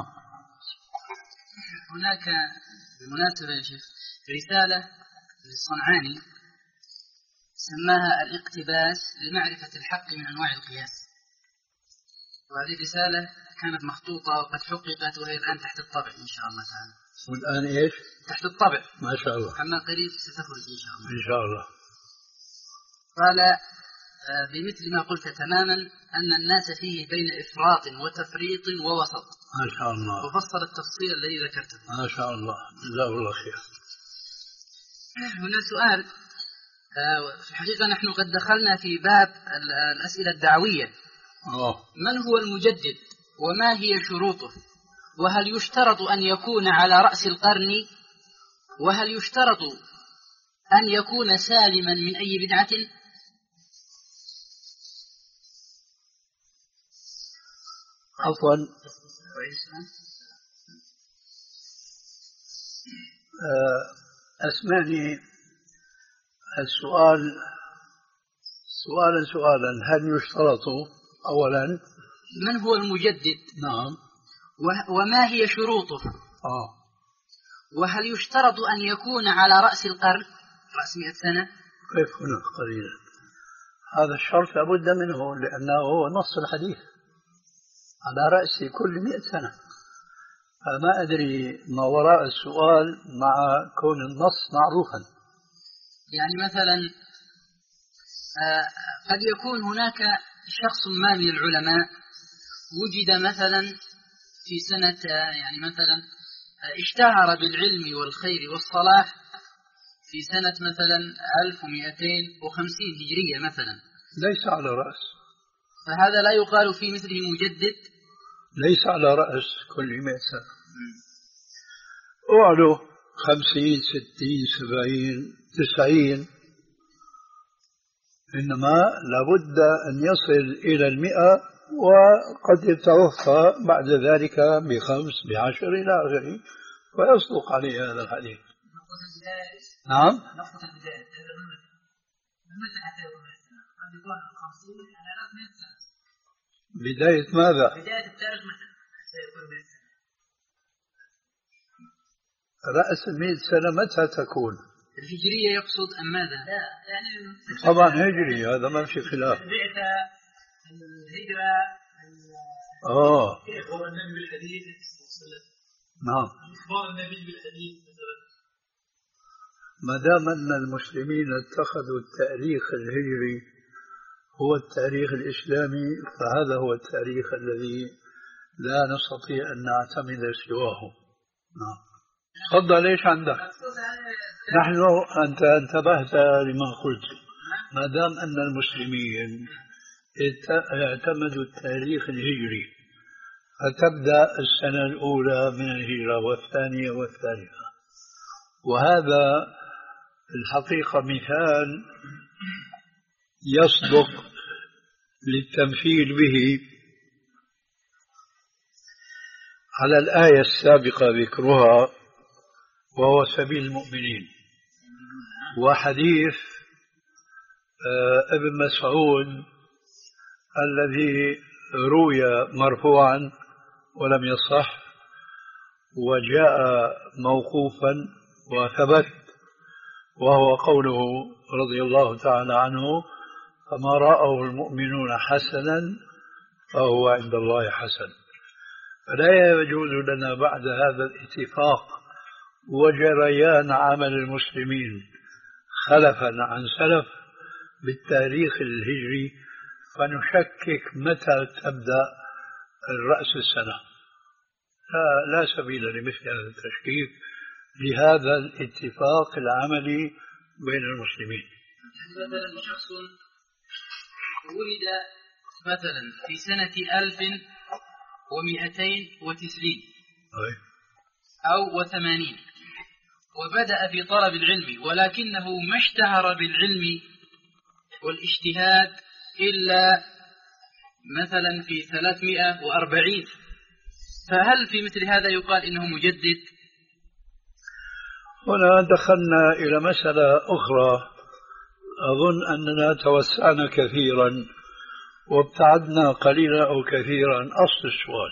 هناك بالمناسبة يا شيخ رسالة للصنعاني سماها الاقتباس لمعرفة الحق من أنواع القياس، وهذه الرسالة كانت مخطوطة وقد حققت وهي الآن تحت الطبع إن شاء الله تعالى. والآن إيش؟ تحت الطبع ما شاء الله. أما قريب ستخرج إن شاء الله. إن شاء الله. قال بمثل ما قلت تماما أن الناس فيه بين إفراط وتفريط ووسط. ما شاء الله. وفصل التفصيل الذي ذكرته. ما شاء الله، جزاه الله خير. هنا سؤال، في الحقيقة نحن قد دخلنا في باب الأسئلة الدعوية. أوه. من هو المجدد وما هي شروطه، وهل يشترط أن يكون على رأس القرن، وهل يشترط أن يكون سالما من أي بدعة؟ عفوا، أسمعني السؤال سؤالا سؤالا. هل يشترط أولا من هو المجدد؟ نعم. وما هي شروطه؟ آه. وهل يشترط أن يكون على رأس القرن، رأس مئة سنة؟ كيف هنا قليلا؟ هذا الشرط لابد منه، لأنه هو نص الحديث على رأس كل مئة سنة. فما أدري ما وراء السؤال مع كون النص معروفا. يعني مثلا قد يكون هناك شخص ما من العلماء وجد مثلا في سنة، يعني مثلا اشتهر بالعلم والخير والصلاح في سنة مثلا ألف ومئتين وخمسين هجرية مثلا، ليس على رأس، فهذا لا يقال في مثله مجدد؟ ليس على رأس كل مئة سنة. أعلو خمسين ستين سبعين تسعين، إنما لابد أن يصل إلى المئة، وقد يتوفى بعد ذلك بخمس بعشر إلى آخره، ويصدق عليه هذا الحديث. نعم. نقطة البداية متى حتى يكون قد يكون خمسين على مئة سنة. بداية ماذا؟ بداية التاريخ متى حتى يكون مئة سنة؟ رأس المئة سنة متى تكون؟ الهجرية يقصد أم ماذا؟ لا يعني طبعا هجري، هذا ما في خلاف. البعثة، الهجرة، آه. إخبار النبي بالحديث. نعم. إخبار النبي بالحديث مثلا. ما دام أن المسلمين اتخذوا التاريخ الهجري هو التاريخ الإسلامي، فهذا هو التاريخ الذي لا نستطيع أن نعتمد سواه. نعم. تفضل، ايش عندك؟ نحن أنت انتبهت لما قلت. ما دام أن المسلمين اعتمدوا التاريخ الهجري، فتبدأ السنة الأولى من الهجرة والثانية والثالثة، وهذا الحقيقة مثال يصدق للتمثيل به على الآية السابقة ذكرها، وهو سبيل المؤمنين، وحديث ابن مسعود الذي روي مرفوعا ولم يصح، وجاء موقوفا وثبت، وهو قوله رضي الله تعالى عنه: فما رأوا المؤمنون حسنا فهو عند الله حسن. فلا يجوز لنا بعد هذا الاتفاق وجريان عمل المسلمين خلفا عن سلف بالتاريخ الهجري فنشكك متى تبدأ الرأس السنة. لا, لا سبيل لمثل هذا التشكيك، لهذا الاتفاق العملي بين المسلمين. مثلا شخص ولد مثلا في سنة ألف ومئتين وتسعين أو وثمانين وبدأ في طلب العلم، ولكنه ما اشتهر بالعلم والاجتهاد إلا مثلا في ثلاثمائة وأربعين، فهل في مثل هذا يقال إنه مجدد؟ هنا دخلنا إلى مسألة أخرى أظن أننا توسعنا كثيرا وابتعدنا قليلا أو كثيرا أصل السؤال.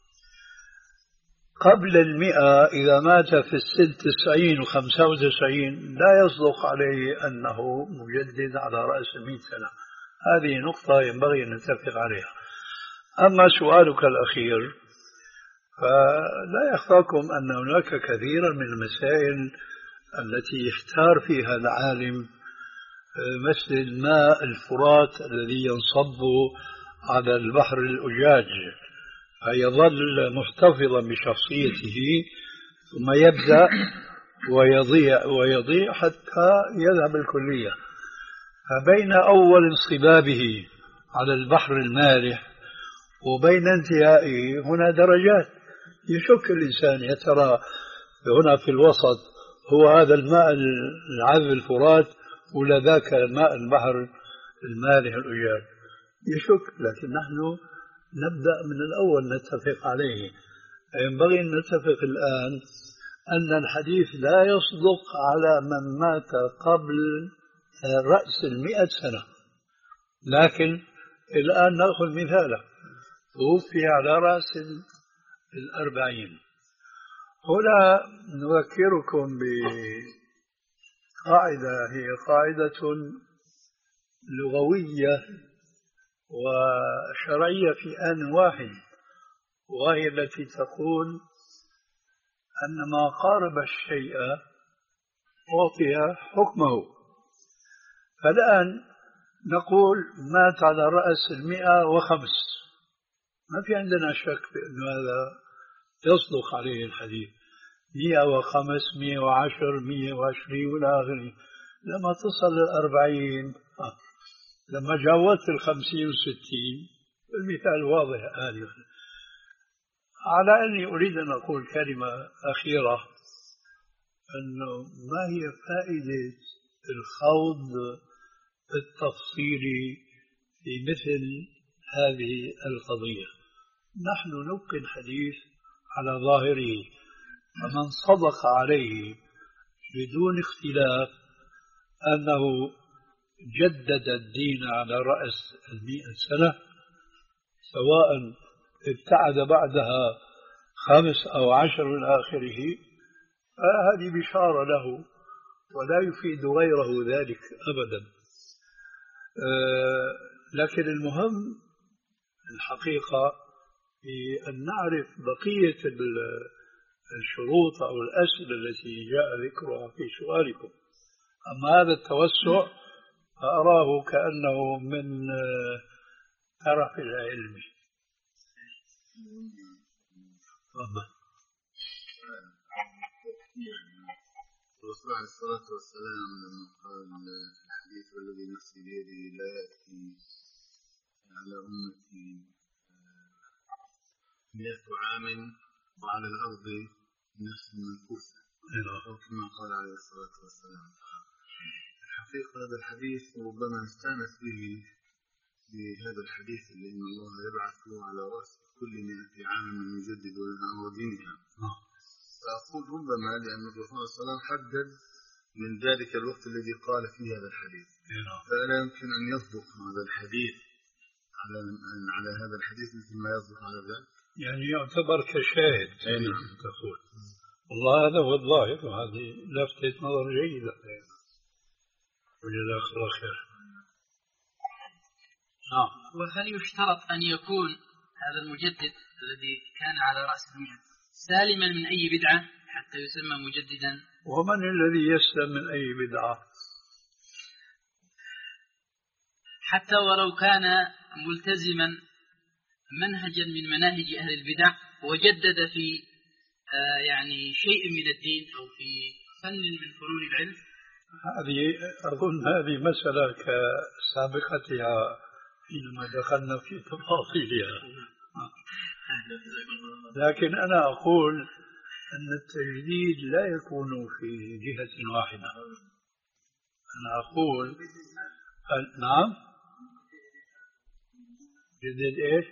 قبل المئة إذا مات في السن تسعين وخمسة وتسعين لا يصدق عليه أنه مجدد على رأس المئة سنة. هذه نقطة ينبغي أن نتفق عليها. أما سؤالك الأخير فلا يخفاكم أن هناك كثيرا من المسائل التي يحتار فيها العالم، مثل الماء الفرات الذي ينصب على البحر الأجاج فيظل محتفظا بشخصيته ثم يبدأ ويضيع ويضيع حتى يذهب الكلية. فبين أول انصبابه على البحر المالح وبين انتهائه هنا درجات، يشك الإنسان يا ترى هنا في الوسط هو هذا الماء العذب الفرات ولا ذاك الماء البحر المالح الأجاج، يشك. لكن نحن نبدأ من الأول نتفق عليه. ينبغي أن نتفق الآن أن الحديث لا يصدق على من مات قبل رأس المئة سنة، لكن الآن نأخذ مثاله توفي على رأس الأربعين. هنا نذكركم بقاعدة هي قاعدة لغوية وشرعية في آن واحد، وهي التي تقول أن ما قارب الشيء أعطي حكمه. فالآن نقول مات على رأس المئة وخمس، ما في عندنا شك بأن هذا يصدق عليه الحديث. مئة وخمس، مئة وعشر، مئة وعشرين والى آخره. لما تصل للأربعين، لما جاوزت الخمسين والستين، المثال واضح آنفا. على أني أريد أن أقول كلمة أخيرة، أنه ما هي فائدة الخوض التفصيلي في مثل هذه القضية؟ نحن نبقي الحديث على ظاهره، فمن صدق عليه بدون اختلاف أنه جدد الدين على رأس المئة سنة، سواء ابتعد بعدها خمس أو عشر من آخره، فهذه بشارة له ولا يفيد غيره ذلك أبدا. أه لكن المهم الحقيقة في أن نعرف بقية الشروط أو الأسئلة التي جاء ذكرها في سؤالكم. أما هذا التوسع فأراه كأنه من طرف العلم. الرسول عليه الصلاة والسلام لما قال في الحديث والذي نفسي بيده لا يأتي على أمتي مئة عام وعلى الأرض نفس منفوسة، أو كما قال عليه الصلاة والسلام. الحقيقة هذا الحديث ربما نستانس به بهذا الحديث لأن الله يبعث على رأس كل مئة عام من يجدد أمر دينها. فأقول ربما لأن الرسول صلى الله عليه وسلم حدد من ذلك الوقت الذي قال فيه هذا الحديث، فلا يمكن أن يصدق هذا الحديث على على هذا الحديث مثل ما يصدق على ذلك، يعني يعتبر كشاهد. نعم تقول والله هذا هو الظاهر، وهذه لفتة نظر جيدة وجزاك الله خير. نعم. وهل يشترط أن يكون هذا المجدد الذي كان على رأس المئة سالما من أي بدعة حتى يسمى مجددا؟ ومن الذي يسلم من أي بدعة؟ حتى ولو كان ملتزما منهجا من مناهج أهل البدع وجدد في يعني شيء من الدين أو في فن من فنون العلم؟ هذه أظن هذه مسألة كسابقتها حينما دخلنا في تفاصيلها، لكن أنا أقول أن التجديد لا يكون في جهة واحدة. أنا أقول نعم. جدد إيش؟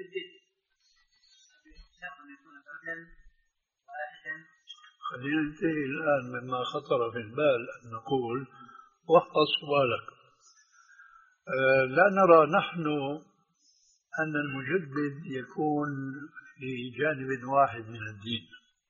خلينا ننتهي الآن مما خطر في البال أن نقول واحفظ سؤالك. أه لا نرى نحن أن المجدد يكون في جانب واحد من الدين،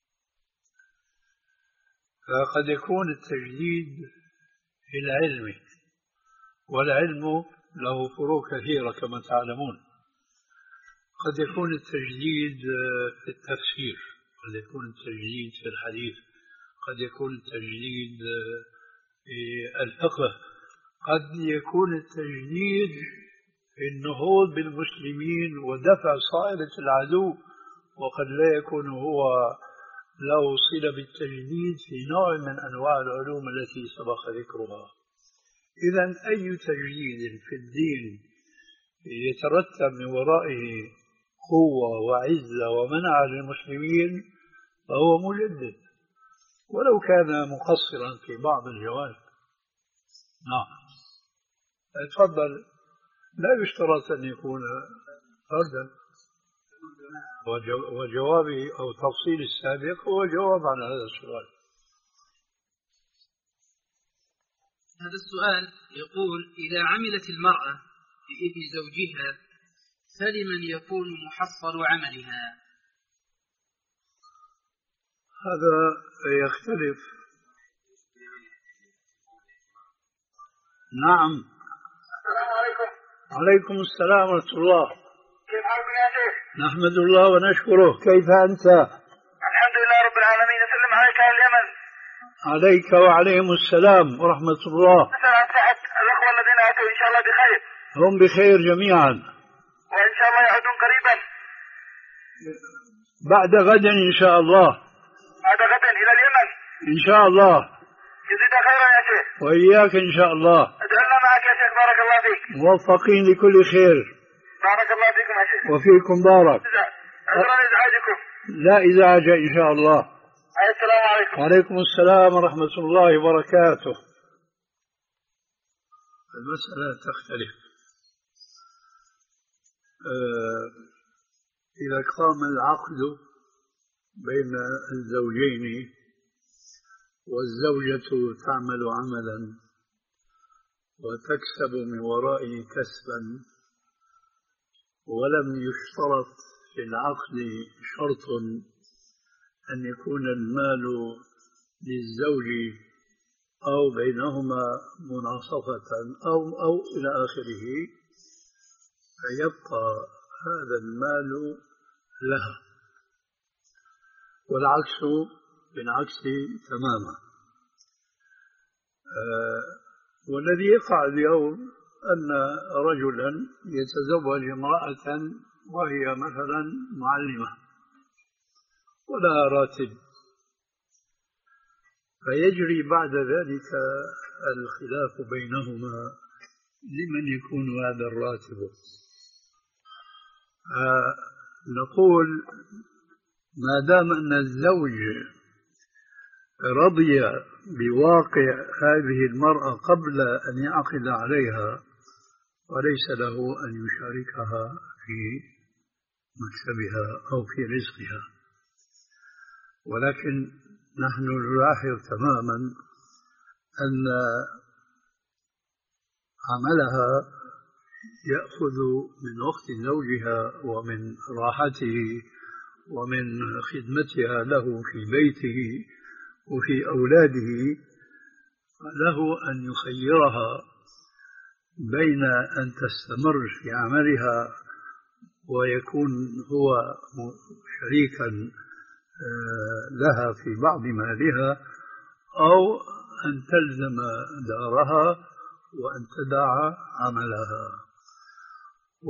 فقد يكون التجديد في العلم، والعلم له فروع كثيرة كما تعلمون. قد يكون التجديد في التفسير، قد يكون التجديد في الحديث، قد يكون التجديد في الفقه، قد يكون التجديد في النهوض بالمسلمين ودفع صائلة العدو، وقد لا يكون هو له صلة بالتجديد في نوع من أنواع العلوم التي سبق ذكرها. إذن أي تجديد في الدين يترتب من ورائه قوة وعزة ومنع للمسلمين فهو مجدد، ولو كان مقصرا في بعض الجوانب. نعم، تفضل. لا يشترط أن يكون فردا، وجوابي أو تفصيل السابق هو جواب على هذا السؤال. هذا السؤال يقول: إذا عملت المرأة بإذن زوجها فلمن يكون محصل عملها؟ هذا يختلف. نعم. السلام عليكم. عليكم السلام ورحمة الله. كيف حالكم يا شيخ؟ نحمد الله ونشكره. كيف أنت؟ الحمد لله رب العالمين. أسلم عليك أهل اليمن. عليك وعليهم السلام ورحمة الله. أسأل عن صحة الأخوة الذين أتوا إن شاء الله بخير. هم بخير جميعا، وإن شاء الله يعودون قريبا. بعد غد إن شاء الله. بعد غد إلى اليمن إن شاء الله. جزيك خيرا يا شيخ. وإياك إن شاء الله. أدعونا معك يا شيخ. بارك الله فيك. موفقين لكل خير. بارك الله فيكم يا شيخ. وفيكم بارك. عذرا إزعاجكم. لا إزعاج إن شاء الله. السلام عليكم. وعليكم السلام ورحمة الله وبركاته. المسألة تختلف. إذا قام العقد بين الزوجين والزوجة تعمل عملا وتكسب من ورائه كسبا، ولم يشترط في العقد شرط أن يكون المال للزوج أو بينهما مناصفة أو أو إلى آخره، فيبقى هذا المال لها، والعكس بالعكس تماما. آه والذي يقع اليوم أن رجلا يتزوج امرأة وهي مثلا معلمة ولا راتب، فيجري بعد ذلك الخلاف بينهما لمن يكون هذا الراتب. آه نقول ما دام أن الزوج رضي بواقع هذه المرأة قبل أن يعقد عليها وليس له أن يشاركها في مكسبها أو في رزقها، ولكن نحن نلاحظ تماما أن عملها يأخذ من وقت زوجها ومن راحته ومن خدمتها له في بيته وفي أولاده، له أن يخيرها بين أن تستمر في عملها ويكون هو شريكا لها في بعض مالها، أو أن تلزم دارها وأن تدع عملها.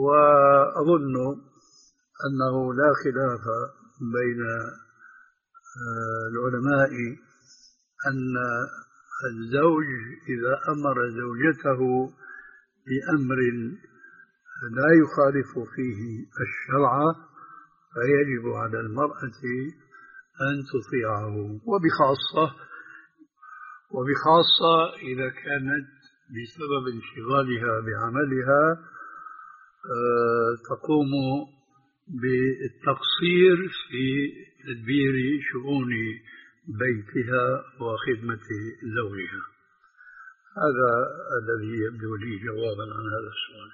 وأظن أنه لا خلاف بين العلماء أن الزوج إذا أمر زوجته بأمر لا يخالف فيه الشرع فيجب على المرأة أن تطيعه، وبخاصة وبخاصة إذا كانت بسبب انشغالها بعملها تقوم بالتقصير في تدبير شؤون بيتها وخدمة زوجها. هذا الذي يبدو لي جوابا عن هذا السؤال.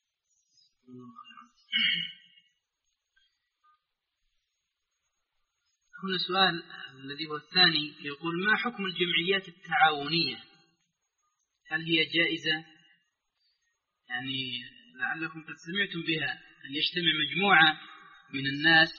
هنا سؤال الذي هو الثاني يقول: ما حكم الجمعيات التعاونية؟ هل هي جائزة؟ يعني لعلكم قد سمعتم بها، أن يجتمع مجموعة من الناس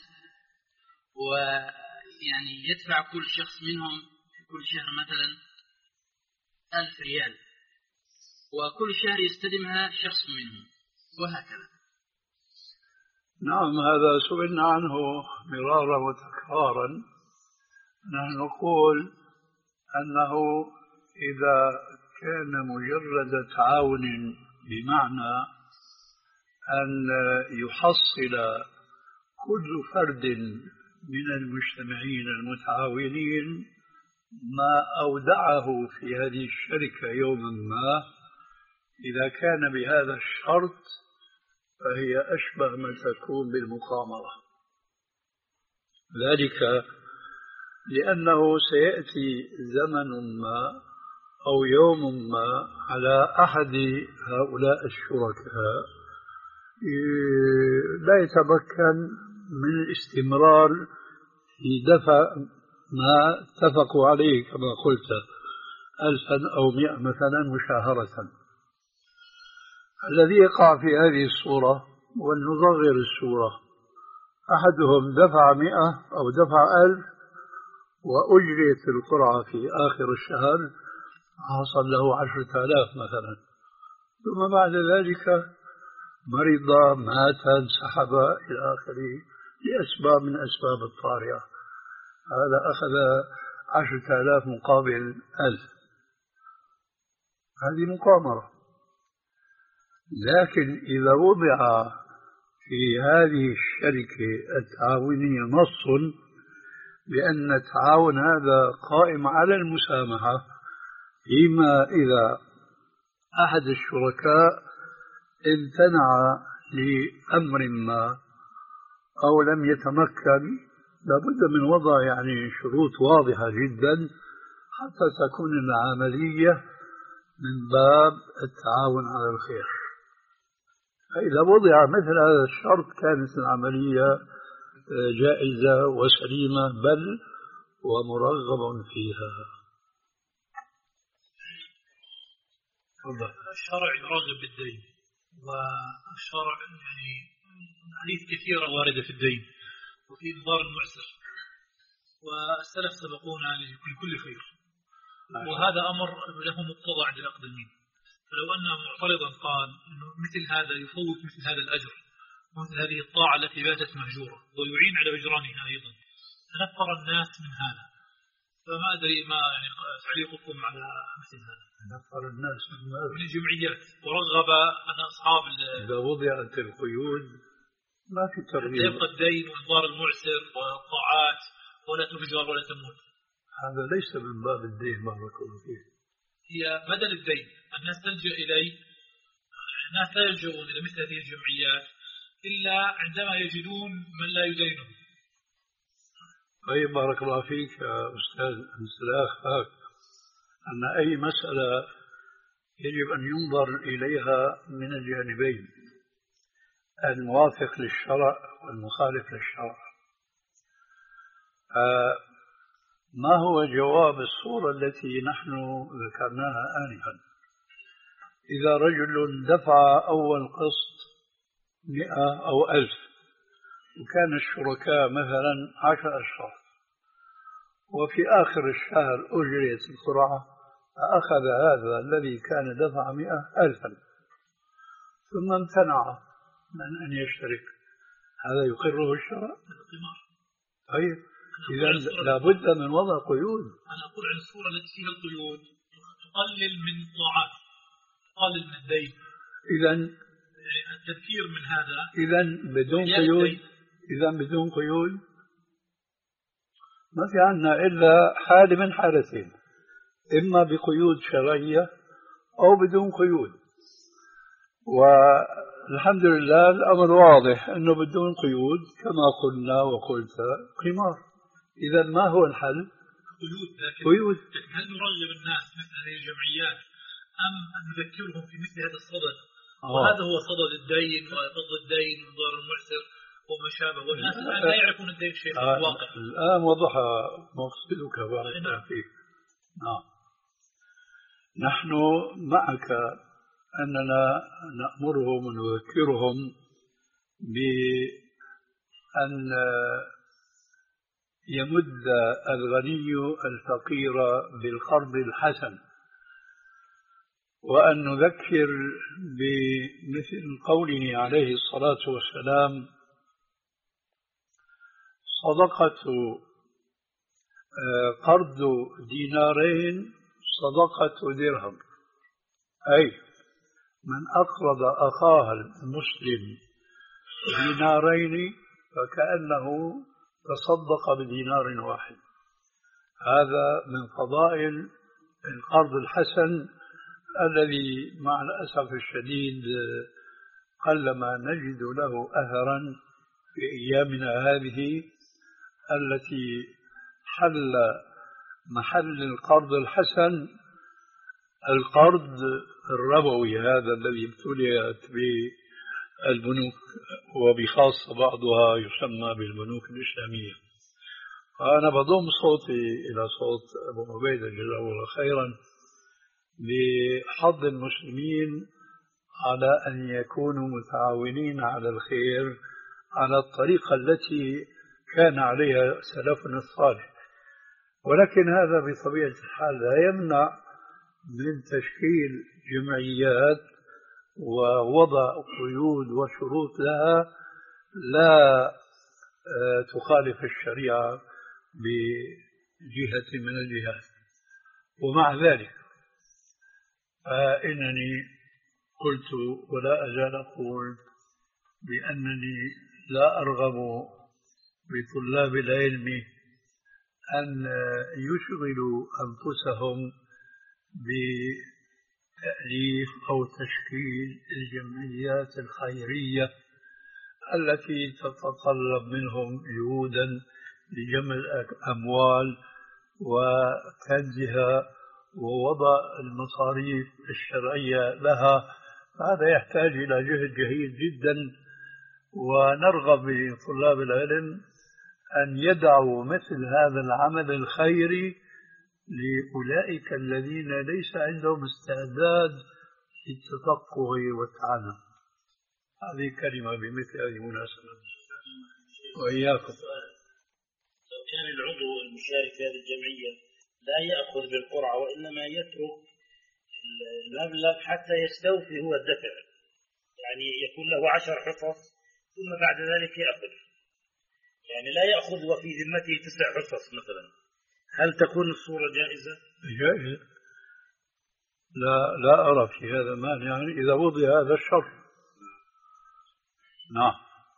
ويعني يدفع كل شخص منهم في كل شهر مثلا ألف ريال، وكل شهر يستلمها شخص منهم، وهكذا. نعم، هذا سئلنا عنه مرارا وتكرارا. نحن نقول أنه إذا كان مجرد تعاون بمعنى أن يحصل كل فرد من المجتمعين المتعاونين ما أودعه في هذه الشركة يوما ما، إذا كان بهذا الشرط فهي أشبه ما تكون بالمقامرة. ذلك لأنه سيأتي زمن ما أو يوم ما على أحد هؤلاء الشركاء لا يتمكن من الاستمرار في دفع ما اتفقوا عليه كما قلت ألفا أو مئة مثلا مشاهرة. الذي يقع في هذه الصورة، ولنصغر الصورة، أحدهم دفع مئة أو دفع ألف وأجريت القرعة في آخر الشهر حصل له عشرة آلاف مثلا، ثم بعد ذلك مرض، مات، انسحب إلى آخره لأسباب من أسباب الطارئة، هذا أخذ عشرة آلاف مقابل ألف، هذه مقامرة. لكن إذا وضع في هذه الشركة التعاونية نص بأن التعاون هذا قائم على المسامحة، فيما إذا أحد الشركاء امتنع لأمر ما أو لم يتمكن، لابد من وضع يعني شروط واضحة جدا حتى تكون العملية من باب التعاون على الخير. فإذا وضع مثل هذا الشرط كانت العملية جائزة وسليمة بل ومرغب فيها. الشرع يرغب بالدين، والشرع يعني حديث كثيرة واردة في الدين وفي إنظار المعسر، والسلف سبقونا لكل خير، وهذا أمر له مقتضى عند الأقدمين. فلو أن معترضا قال إنه مثل هذا يفوت مثل هذا الأجر ومثل هذه الطاعة التي باتت مهجورة ويعين على إجرامها أيضا، تنفر الناس من هذا. فما أدري ما يعني تعليقكم على مثل هذا؟ تنفر الناس من هذا من الجمعيات ورغب أن أصحاب إذا وضعت القيود ما في ترغيب، يبقى الدين وإنظار المعسر والطاعات ولا تهجر ولا تموت. هذا ليس من باب الدين بارك الله فيه، هي بدل الدين. الناس تلجأ إليه، الناس لا يلجؤون إلى مثل هذه الجمعيات إلا عندما يجدون من لا يدينهم. طيب بارك الله فيك يا أستاذ الأخ، أن أي مسألة يجب أن ينظر إليها من الجانبين، الموافق للشرع والمخالف للشرع. ما هو جواب الصورة التي نحن ذكرناها آنفا؟ إذا رجل دفع أول قسط مئة أو ألف وكان الشركاء مثلا عشر أشخاص، وفي آخر الشهر أجريت القرعة فأخذ هذا الذي كان دفع مئة ألفا ثم امتنع من أن يشترك، هذا يقره الشرع؟ القمار. طيب إذا لابد من وضع قيود. أنا أقول عن الصورة التي فيها القيود تقلل من الطاعات، تقلل من الدين. إذا التذكير من هذا إذا بدون قيود، إذا بدون قيود ما في عندنا إلا حالة من حالتين، إما بقيود شرعية أو بدون قيود. والحمد لله الأمر واضح أنه بدون قيود كما قلنا وقلت قمار. إذا ما هو الحل؟ قيود. لكن قيود. هل نرغب الناس مثل هذه الجمعيات أم نذكرهم في مثل هذا الصدد؟ آه. وهذا هو صدد الدين وفضل الدين وضرر المعسر وما شابه، والناس الآن لا يعرفون الدين شيء في الواقع. الآن وضح مقصدك بارك الله فيك. نعم، نحن معك أننا نأمرهم ونذكرهم بأن يمد الغني الفقير بالقرض الحسن، وأن نذكر بمثل قوله عليه الصلاة والسلام: صدقة قرض دينارين صدقة درهم، أي من أقرض أخاه المسلم دينارين فكأنه تصدق بدينار واحد. هذا من فضائل القرض الحسن الذي مع الأسف الشديد قلما نجد له أثرا في أيامنا هذه التي حل محل القرض الحسن القرض الربوي هذا الذي ابتليت بالبنوك، وبخاصة بعضها يسمى بالبنوك الإسلامية. فأنا بضم صوتي إلى صوت أبو عبيدة جزاه الله خيرا بحض المسلمين على أن يكونوا متعاونين على الخير على الطريقة التي كان عليها سلفنا الصالح. ولكن هذا بطبيعة الحال لا يمنع من تشكيل جمعيات ووضع قيود وشروط لها لا تخالف الشريعة بجهة من الجهات. ومع ذلك فإنني قلت ولا أزال أقول بأنني لا أرغب بطلاب العلم أن يشغلوا أنفسهم بتأليف أو تشكيل الجمعيات الخيرية التي تتطلب منهم جهودا لجمع الأموال وكنزها ووضع المصاريف الشرعية لها. هذا يحتاج إلى جهد جهيد جدا، ونرغب بطلاب العلم أن يدعوا مثل هذا العمل الخيري لأولئك الذين ليس عندهم استعداد للتفقه والتعلم. هذه كلمة بمثل هذه المناسبة. وإياكم. لو كان العضو المشارك في هذه الجمعية لا يأخذ بالقرعة وإنما يترك المبلغ حتى يستوفي هو الدفع، يعني يكون له عشر حصص ثم بعد ذلك يأخذ، يعني لا يأخذ وفي ذمته تسع حصص مثلا، هل تكون الصورة جائزة؟ جائزة، لا لا أرى في هذا مانع يعني إذا وضع هذا الشرط. نعم.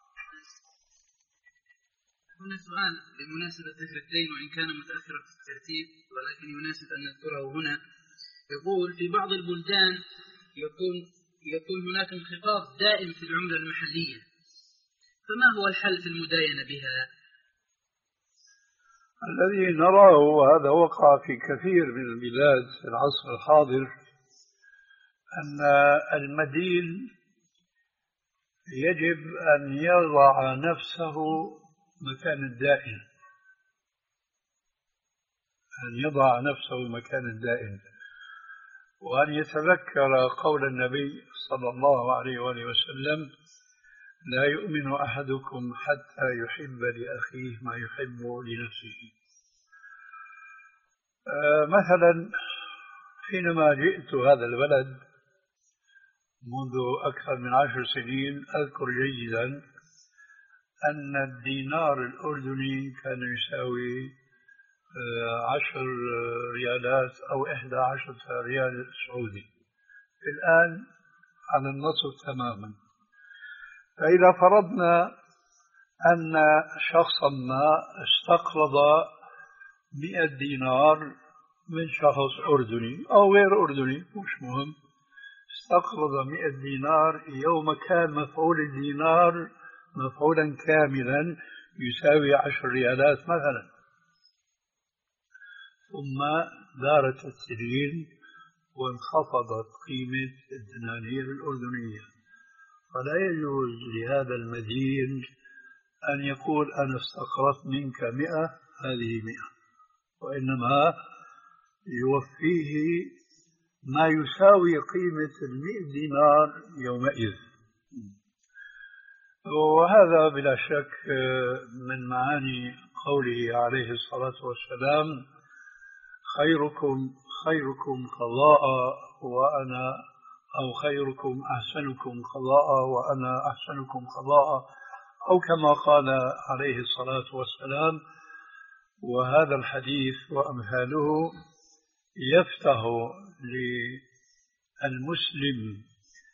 هنا سؤال بمناسبة ذكر الدين وإن كان متأخرا في الترتيب ولكن يناسب أن نذكره هنا. يقول في بعض البلدان يكون يكون هناك انخفاض دائم في العملة المحلية، فما هو الحل في المداينة بها؟ الذي نراه وهذا وقع في كثير من البلاد في العصر الحاضر أن المدين يجب أن يضع نفسه مكان الدائن، أن يضع نفسه مكان الدائن، وأن يتذكر قول النبي صلى الله عليه وآله وسلم: لا يؤمن أحدكم حتى يحب لأخيه ما يحب لنفسه. آه مثلا حينما جئت هذا البلد منذ أكثر من عشر سنين أذكر جيدا أن الدينار الأردني كان يساوي عشر ريالات أو إحدى عشرة ريال سعودي، الآن على النصف تماما. فإذا فرضنا أن شخصا ما استقرض مئة دينار من شخص أردني أو غير أردني مش مهم، استقرض مئة دينار يوم كان مفعول الدينار مفعولا كاملا يساوي عشر ريالات مثلا، ثم دارت السنين وانخفضت قيمة الدنانير الأردنية، فلا يجوز لهذا المدين أن يقول أنا استقرضت منك مئة هذه مئة، وإنما يوفيه ما يساوي قيمة المئة دينار يومئذ. وهذا بلا شك من معاني قوله عليه الصلاة والسلام خيركم خيركم قضاء وأنا أو خيركم أحسنكم قضاء وأنا أحسنكم قضاء، أو كما قال عليه الصلاة والسلام. وهذا الحديث وأمثاله يفتح للمسلم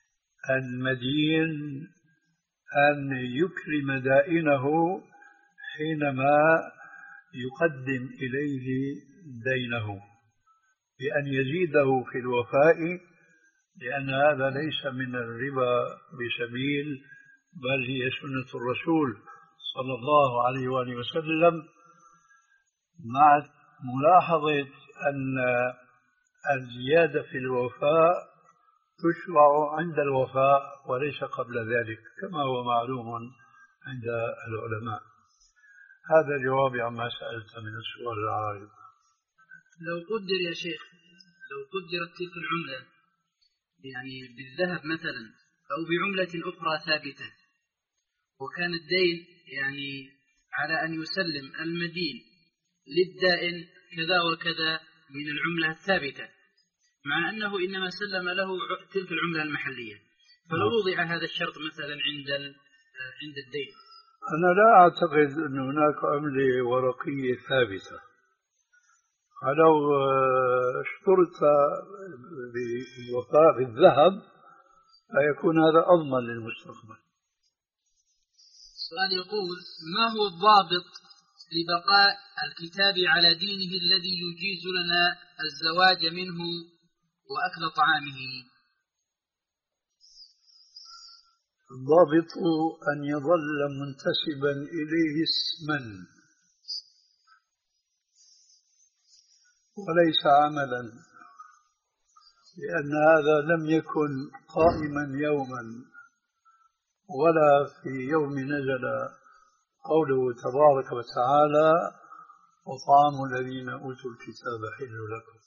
المدين أن يكرم دائنه حينما يقدم إليه دينه بأن يزيده في الوفاء، لأن هذا ليس من الربا بسبيل، بل هي سنة الرسول صلى الله عليه وآله وسلم، مع ملاحظة أن الزيادة في الوفاء تشرع عند الوفاء وليس قبل ذلك كما هو معلوم عند العلماء. هذا جوابي عما سألت من السؤال العارض. لو قدر يا شيخ، لو قدرت تلك العملة يعني بالذهب مثلا أو بعملة أخرى ثابتة، وكان الدين يعني على أن يسلم المدين للدائن كذا وكذا من العملة الثابتة، مع أنه إنما سلم له تلك العملة المحلية، فلو وضع هذا الشرط مثلا عند عند الدين. أنا لا أعتقد أن هناك عملة ورقية ثابتة، لو اشترط بالوفاء بالذهب فيكون هذا أضمن للمستقبل. السؤال يقول: ما هو الضابط لبقاء الكتاب على دينه الذي يجيز لنا الزواج منه وأكل طعامه؟ الضابط أن يظل منتسبا إليه اسما وليس عملا، لأن هذا لم يكن قائما يوما ولا في يوم نزل قوله تبارك وتعالى وطعام الذين أوتوا الكتاب حل لكم،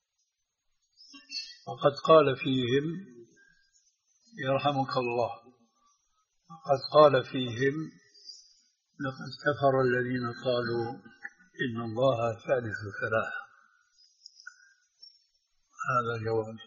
وقد قال فيهم يرحمك الله، وقد قال فيهم لقد كفر الذين قالوا إن الله ثالث ثلاثة. هذا جواب.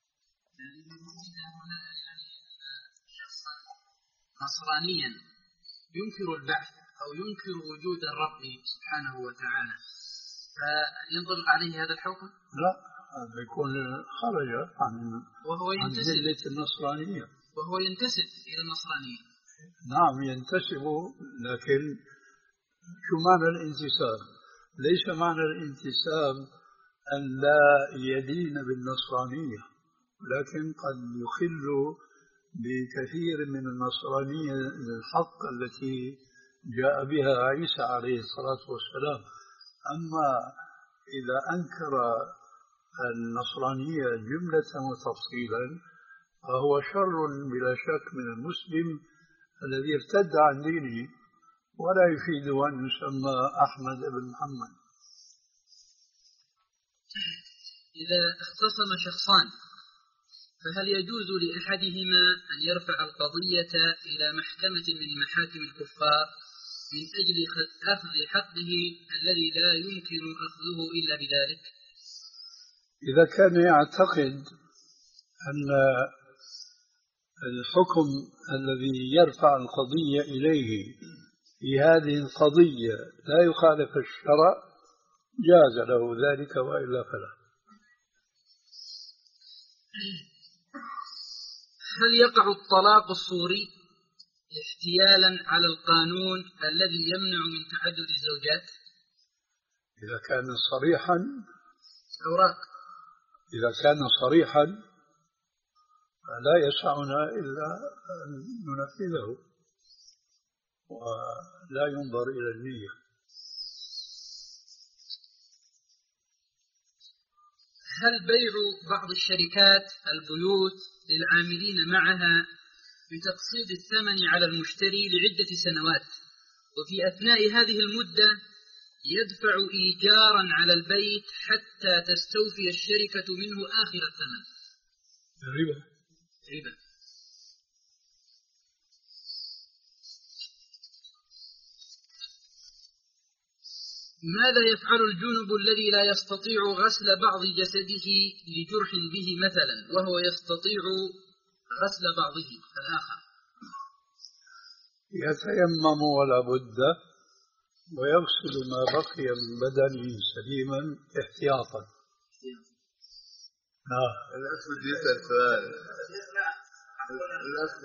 نصرانيا ينكر البعث أو ينكر وجود الرب سبحانه وتعالى، فينطبق عليه هذا الحكم؟ لا، هذا يكون خرج عن وهو ينتسب عن ملة النصرانية، وهو ينتسب إلى النصرانية. نعم ينتسب، لكن شو معنى الانتساب؟ ليس معنى الانتساب أن لا يدين بالنصرانية، ولكن قد يخل بكثير من النصرانية الحق التي جاء بها عيسى عليه الصلاة والسلام. أما إذا أنكر النصرانية جملة وتفصيلا فهو شر بلا شك من المسلم الذي ارتد عن دينه، ولا يفيد أن يسمى أحمد بن محمد. إذا اختصم شخصان فهل يجوز لأحدهما أن يرفع القضية إلى محكمة من محاكم الكفار من أجل أخذ حقه الذي لا يمكن أخذه إلا بذلك؟ إذا كان يعتقد أن الحكم الذي يرفع القضية إليه في هذه القضية لا يخالف الشرع جاز له ذلك، وإلا فلا. هل يقع الطلاق الصوري احتيالا على القانون الذي يمنع من تعدد الزوجات؟ إذا كان صريحا أوراق إذا كان صريحا فلا يسعنا إلا أن ننفذه ولا ينظر إلى النية. هل بيع بعض الشركات البيوت للعاملين معها بتقسيط الثمن على المشتري لعدة سنوات، وفي أثناء هذه المدة يدفع إيجارا على البيت حتى تستوفي الشركة منه آخر الثمن؟ ربا. ربا. ماذا يفعل الجنب الذي لا يستطيع غسل بعض جسده لجرح به مثلا، وهو يستطيع غسل بعضه الآخر؟ يتيمم ولا بد، ويغسل ما بقي من بدنه سليما احتياطا. آه. الأخ بدي يسأل سؤال. الأخ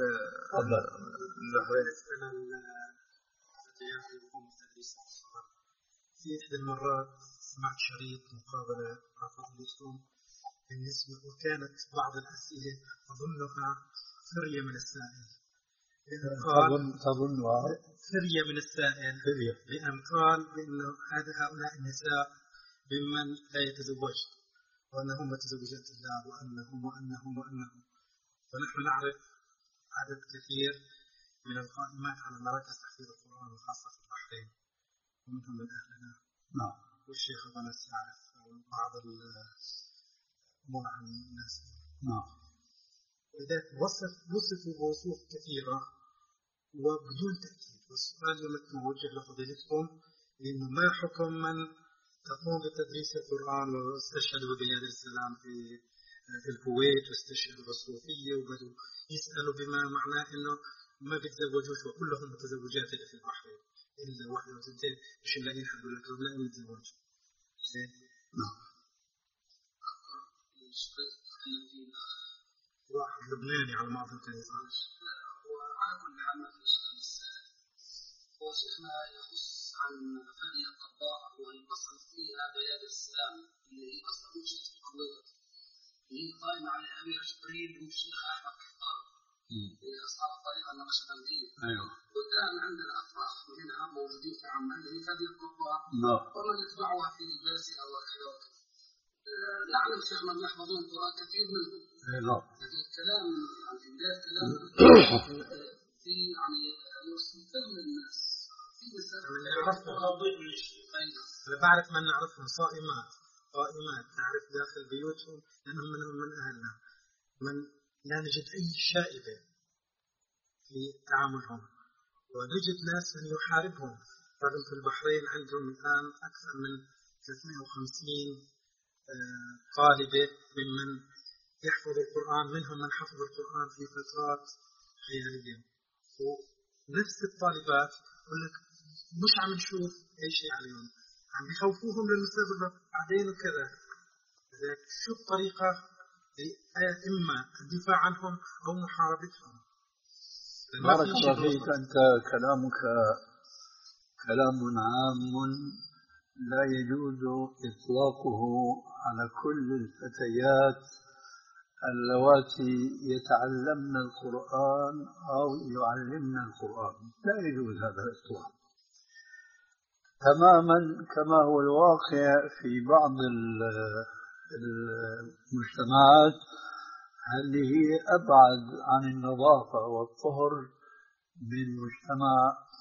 في إحدى المرات سمعت شريط مقابلة مع فضل اليوم بالنسبة، وكانت بعض الأسئلة أظنها فرية من السائل. تظن تظنها فرية من السائل فرية. لأن قال بأنه هذا هؤلاء النساء ممن لا يتزوج، وأنهم متزوجات الله، وأنهم وأنهم وأنهم ونحن نعرف عدد كثير من القائمات على مراكز تحفيظ القرآن الخاصة في البحرين، ومنهم من أهلنا. نعم. والشيخ أنس يعرف بعض الأمور عن الناس. نعم. لذلك وصف وصفوا بوصوف كثيرة وبدون تأكيد. والسؤال الذي موجه لفضيلتكم إنه ما حكم من تقوم بتدريس القرآن واستشهدوا بيد السلام في في الكويت، واستشهدوا بالصوفية، وبدوا يسألوا بما معناه إنه ما بيتزوجوش وكلهم متزوجات في البحرين إلا واحدة وثنتين مش لاقيين حد ولا كذا لا يتزوج. زين. نعم. واحد لبناني على ما أظن كان يسأل. لا هو على كل حال ما في إشكال السائل. هو شيخنا يخص عن هذه القضاء والأصل فيها بيان الإسلام اللي هي أصلا وجدت في الكويت، اللي هي قائمة على أمير جبريل والشيخ أحمد كفار، هي أصحاب الطريقة النقشبندية. أيوه. وكان عندنا أفراح منها موجودين في عمان اللي هي هذه القضاء. نعم. ومن يتبعها في الباسل أو كذا وكذا. نعلم شيخنا يحفظون القرآن كثير منهم. نعم. لكن الكلام يعني في بداية الكلام في يعني يوصل من الناس في مسألة أنا بعرف من نعرفهم صائمات قائمات نعرف داخل بيوتهم لأنهم منهم من أهلنا، من لا نجد أي شائبة في تعاملهم، ونجد ناس من يحاربهم. رغم في البحرين عندهم الآن أكثر من ثلاثمائة وخمسين طالبة ممن يحفظ القرآن، منهم من حفظ القرآن في فترات خيالية. ونفس الطالبات يقول لك مش عم نشوف أي شيء عليهم، عم بيخوفوهم للمستقبل بعدين وكذا. لذلك شو الطريقة إما الدفاع عنهم أو محاربتهم؟ بارك الله فيك. أنت كلامك كلام عام لا يجوز إطلاقه على كل الفتيات اللواتي يتعلمن القرآن أو يعلمن القرآن، لا يجوز هذا الإطلاق تماما كما هو الواقع في بعض المجتمعات اللي هي أبعد عن النظافة والطهر من مجتمع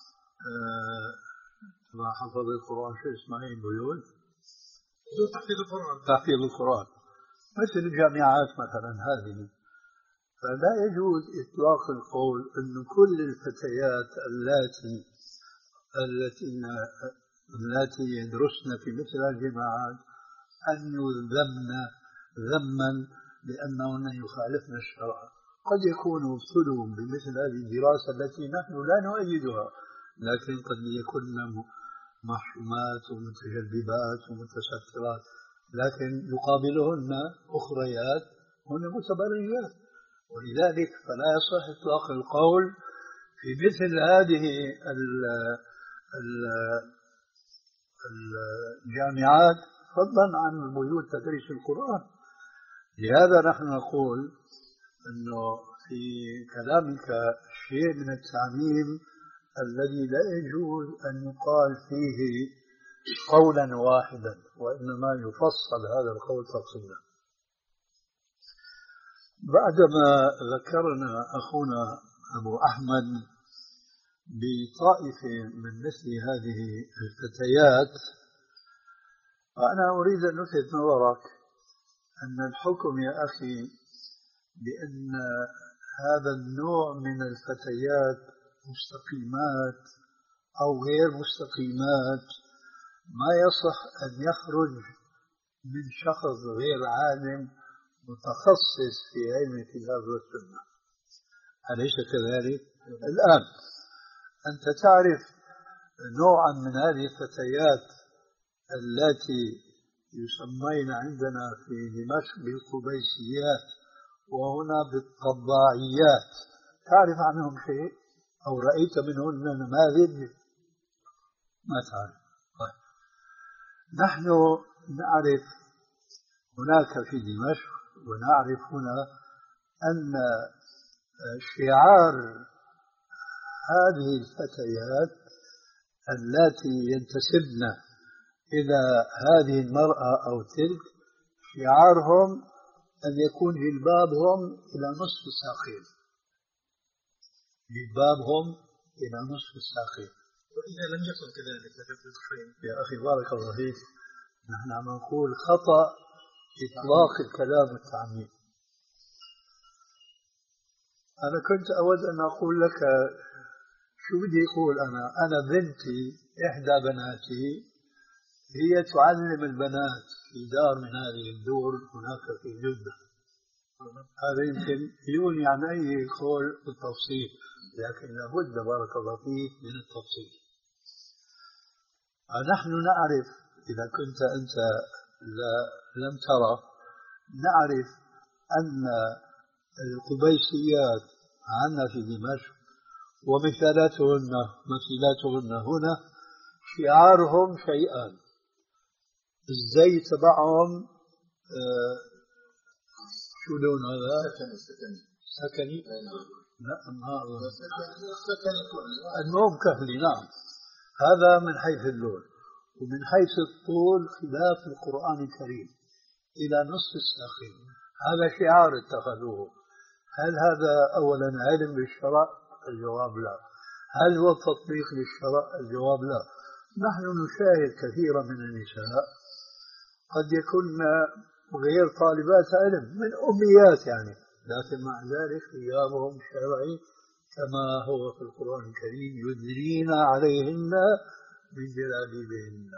ما حفظ القرآن شو اسمه ايه بيوت تحفيظ القرآن تحفيظ القرآن مثل الجامعات مثلا هذه. فلا يجوز إطلاق القول أن كل الفتيات اللاتي التي التي يدرسن في مثل الجامعات أن يذمن ذما لأنهن يخالفن الشرع. قد يكونوا ابتلوا بمثل هذه الدراسة التي نحن لا نؤيدها، لكن قد يكون محشومات ومتجذبات ومتسترات، لكن يقابلهن أخريات هن متبرجات، ولذلك فلا يصح إطلاق القول في مثل هذه الجامعات فضلا عن بيوت تدريس القرآن. لهذا نحن نقول أنه في كلامك شيء من التعميم الذي لا يجوز أن يقال فيه قولا واحدا، وإنما يفصل هذا القول تفصيلا. بعدما ذكرنا أخونا أبو أحمد بطائفة من مثل هذه الفتيات، فأنا أريد أن ألفت نظرك أن الحكم يا أخي بأن هذا النوع من الفتيات مستقيمات أو غير مستقيمات ما يصح أن يخرج من شخص غير عالم متخصص في علم الكتاب والسنة، أليس كذلك؟ الآن أنت تعرف نوعا من هذه الفتيات التي يسمين عندنا في دمشق بالقبيسيات وهنا بالطباعيات، تعرف عنهم شيء أو رأيت منهن نماذج؟ ما تعرف. طيب. نحن نعرف هناك في دمشق ونعرف هنا أن شعار هذه الفتيات التي ينتسبن إلى هذه المرأة أو تلك شعارهم أن يكون جلبابهم إلى نصف الساقين، جلبابهم إلى نصف الساقين. وإذا لم يكن كذلك يا أخي بارك الله فيك، نحن عم نقول خطأ إطلاق الكلام والتعميم. أنا كنت أود أن أقول لك شو بدي أقول أنا أنا بنتي إحدى بناتي هي تعلم البنات في دار من هذه الدور هناك في جدة. هذا يمكن يغني عن أي قول بالتفصيل، لكن لابد بارك الله فيك من التفصيل. نحن نعرف إذا كنت أنت لم ترى، نعرف أن القبيسيات عندنا في دمشق ومثالاتهن مثيلاتهن هنا شعارهم شيئان: الزي تبعهم آه شو لون هذا؟ سكني سكني سكني لا النهار المهم كهلي. نعم، هذا من حيث اللون، ومن حيث الطول خلاف القرآن الكريم إلى نصف الساقين. هذا شعار اتخذوه. هل هذا أولا علم بالشرع؟ الجواب لا. هل هو تطبيق للشرع؟ الجواب لا. نحن نشاهد كثيرا من النساء قد يكون غير طالبات علم من أميات يعني، لكن مع ذلك ثيابهم شرعي كما هو في القرآن الكريم: يدنين عليهن من جلابيبهن.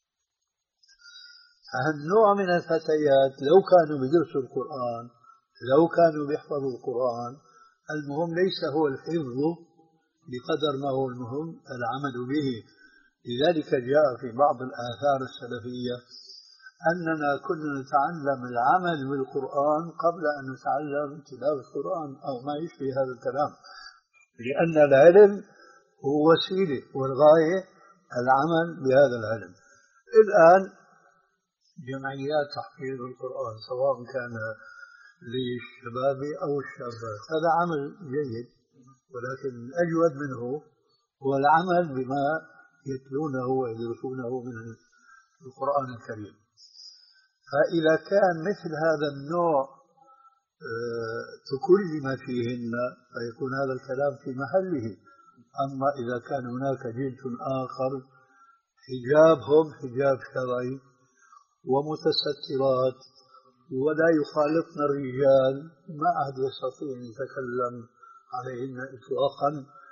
فهالنوع من الفتيات لو كانوا بدرسوا القرآن، لو كانوا بيحفظوا القرآن، المهم ليس هو الحفظ بقدر ما هو المهم العمل به. لذلك جاء في بعض الآثار السلفية أننا كنا نتعلم العمل بالقرآن قبل أن نتعلم تلاوة القرآن أو ما يشبه هذا الكلام، لأن العلم هو وسيلة والغاية العمل بهذا العلم. الآن جمعيات تحفيظ القرآن سواء كان للشباب أو الشابات هذا عمل جيد، ولكن الأجود منه هو العمل بما يتلونه ويدرسونه من القرآن الكريم. فإذا كان مثل هذا النوع تكلم فيهن فيكون هذا الكلام في محله. أما إذا كان هناك جنس آخر حجابهم حجاب شرعي ومتسترات ولا يخالطن الرجال، ما أحد يستطيع أن يتكلم عليهن إطلاقا.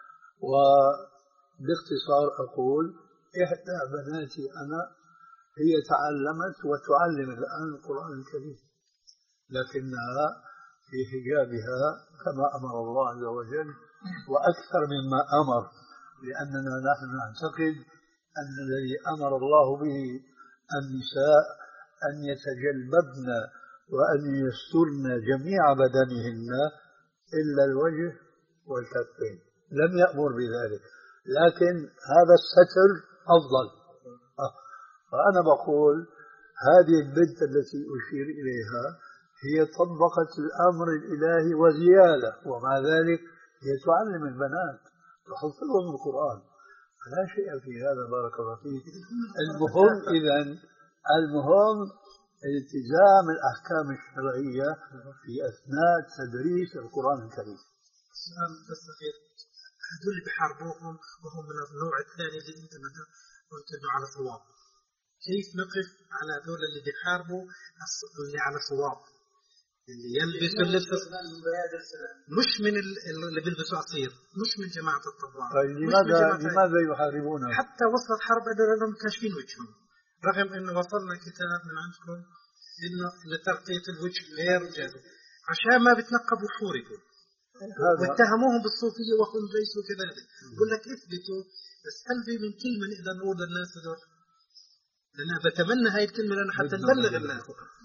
وباختصار أقول إحدى بناتي أنا هي تعلمت وتعلم الآن القرآن الكريم، لكنها في حجابها كما أمر الله عز وجل وأكثر مما أمر، لأننا نحن نعتقد أن الذي أمر الله به النساء أن يتجلببن وأن يسترن جميع بدنهن إلا الوجه والكفين، لم يأمر بذلك، لكن هذا الستر أفضل. فأنا بقول هذه البنت التي أشير إليها هي طبقت الأمر الإلهي وزيادة، ومع ذلك هي تعلم البنات تحفظهم القرآن، فلا شيء في هذا بارك الله فيك. المهم إذن المهم التزام الأحكام الشرعية في أثناء تدريس القرآن الكريم. السؤال بس أخير، هذول اللي بيحاربوهم وهم من النوع الثاني اللي أنت مثلا قلت إنه على صواب، كيف نقف على هذول اللي بيحاربوا اللي على صواب، اللي يلبسوا اللبس مش من اللي بيلبسوا عصير، مش من جماعة الطباع؟ لماذا لماذا يحاربونه؟ حتى وصل الحرب لهم كاشفين وجههم، رغم إنه وصلنا كتاب من عندكم إنه لتغطية الوجه غير جاذب عشان ما بتنقبوا حوركم، واتهموهم بالصوفية وهم ليسوا كذلك. بقول لك اثبتوا، بس هل في من كلمة نقدر نقول للناس هذول؟ أنا بتمنى هاي الكلمة لأنه حتى نبلغ الناس.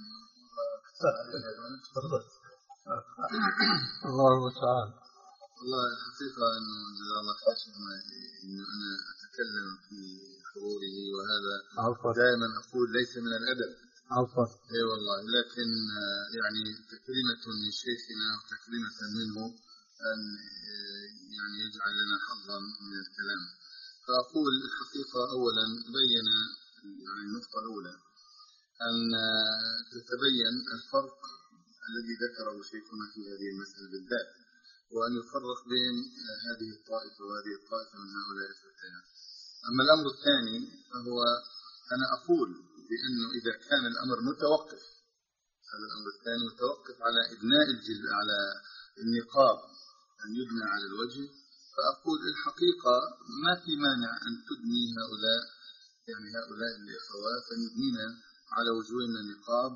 الله المستعان. والله الحقيقة أنه جزاه الله خير إنه أنا أتكلم في حضوره، وهذا دائما أقول ليس من الأدب. عفوا. اي والله، لكن يعني تكريمة من شيخنا وتكريمة منه أن يعني يجعل لنا حظا من الكلام. فأقول الحقيقة أولا بين يعني النقطة الأولى أن تتبين الفرق الذي ذكره شيخنا في هذه المسألة بالذات، وأن يفرق بين هذه الطائفة وهذه الطائفة من هؤلاء الفتيان. أما الأمر الثاني فهو أنا أقول بأنه إذا كان الأمر متوقف، هذا الأمر الثاني متوقف على إبناء الجلد على النقاب أن يبنى على الوجه، فأقول الحقيقة ما في مانع أن تبني هؤلاء يعني هؤلاء الأخوات أن يبنينا على وجوهنا النقاب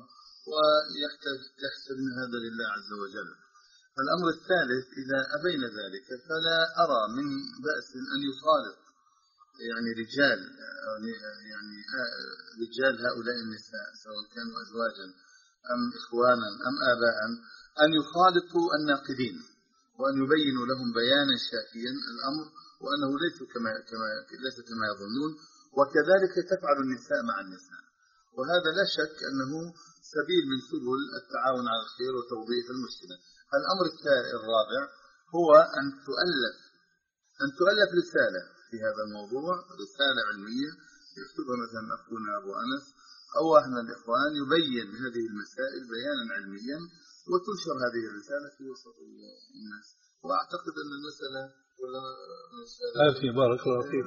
ويحتسبن هذا لله عز وجل. الأمر الثالث إذا أبين ذلك فلا أرى من بأس أن يخالط يعني رجال يعني رجال هؤلاء النساء سواء كانوا أزواجا أم إخوانا أم آباء أن يخالطوا الناقدين وأن يبينوا لهم بيانا شافيا الأمر، وأنه ليس كما كما ليس كما يظنون، وكذلك تفعل النساء مع النساء، وهذا لا شك أنه سبيل من سبل التعاون على الخير وتوضيح المشكلة. الأمر الرابع هو أن تؤلف أن تؤلف رسالة في هذا الموضوع، رسالة علمية يكتبها مثلا أخونا أبو أنس أو واحد من الإخوان يبين هذه المسائل بيانا علميا، وتنشر هذه الرسالة في وسط الناس. وأعتقد أن المسألة ولا لا في بارك الله فيك.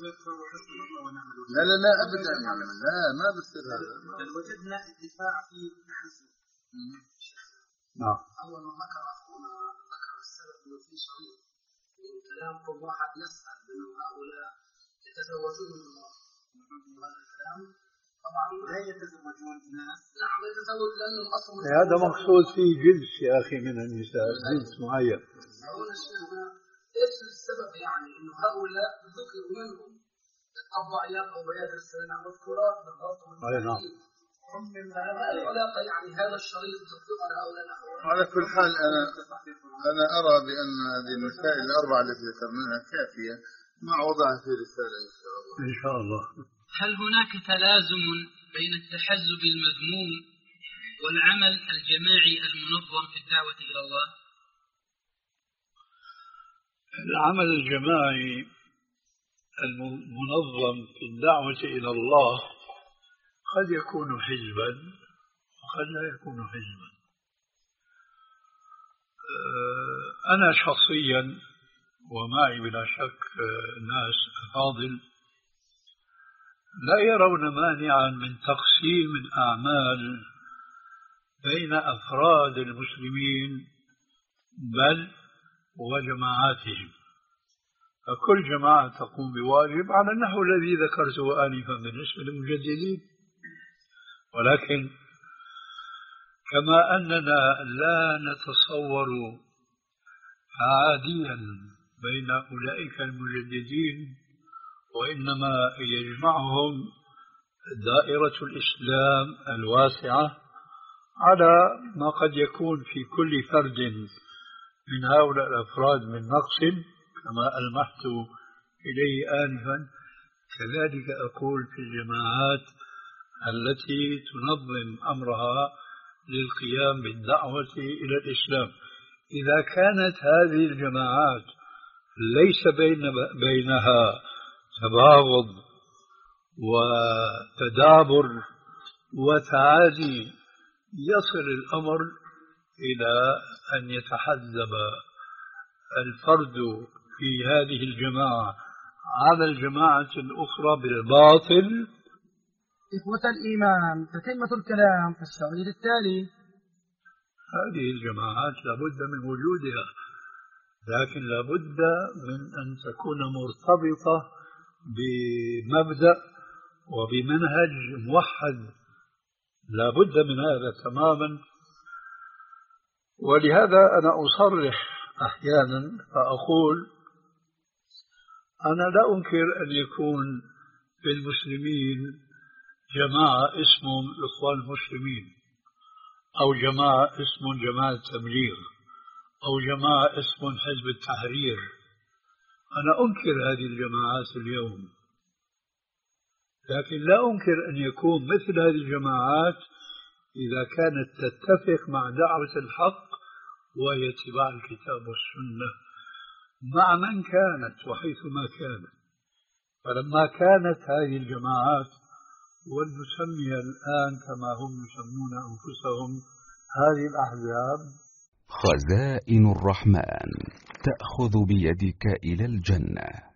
لا لا لا أبدا، لا ما بصير هذا. وجدنا الدفاع في نحن نعم. أول ما ذكر أخونا ذكر السبب إنه في شريط من كلامكم واحد يسأل إنه هؤلاء يتزوجون من هذا الكلام، طبعا لا يتزوجون الناس. نعم يتزوج لأنهم أصلا هذا مقصود فيه جنس يا أخي من النساء، جنس معين. هنا شيخنا إيش السبب يعني إنه هؤلاء ذكروا منهم الطباعيات أو بيادر السنة مذكورات بالضبط والتحديد. ما العلاقة يعني هذا الشريط بالذكر أو لا؟ على كل حال أنا أنا أرى بأن هذه المسائل الأربعة التي ذكرناها كافية مع وضعها في رسالة إن شاء الله. إن شاء الله. هل هناك تلازم بين التحزب المذموم والعمل الجماعي المنظم في الدعوة إلى الله؟ العمل الجماعي المنظم في الدعوة إلى الله قد يكون حزبا وقد لا يكون حزبا. أنا شخصيا ومعي بلا شك ناس أفاضل لا يرون مانعا من تقسيم الأعمال بين أفراد المسلمين بل وجماعاتهم، فكل جماعة تقوم بواجب على النحو الذي ذكرته آنفا بالنسبة للمجددين. ولكن كما أننا لا نتصور عاديا بين أولئك المجددين، وإنما يجمعهم دائرة الإسلام الواسعة على ما قد يكون في كل فرد من هؤلاء الأفراد من نقص كما ألمحت إليه آنفا. كذلك أقول في الجماعات التي تنظم أمرها للقيام بالدعوة إلى الإسلام، إذا كانت هذه الجماعات ليس بين بينها تباغض وتدابر وتعادي، يصل الأمر إلى أن يتحزب الفرد في هذه الجماعة على الجماعة الأخرى بالباطل. إخوة الإيمان، تتمة الكلام في السؤال التالي. هذه الجماعات لابد من وجودها، لكن لابد من أن تكون مرتبطة بمبدأ وبمنهج موحد، لابد من هذا تماما. ولهذا أنا أصرح أحيانا فأقول أنا لا أنكر أن يكون في المسلمين جماعة اسمهم الإخوان المسلمين، أو جماعة اسمهم جماعة التبليغ، أو جماعة اسمهم حزب التحرير. أنا أنكر هذه الجماعات اليوم، لكن لا أنكر أن يكون مثل هذه الجماعات إذا كانت تتفق مع دعوة الحق وهي اتباع الكتاب والسنة مع من كانت وحيثما كانت. فلما كانت هذه الجماعات، ونسميها الآن كما هم يسمون أنفسهم هذه الأحزاب، خزائن الرحمن تأخذ بيدك إلى الجنة.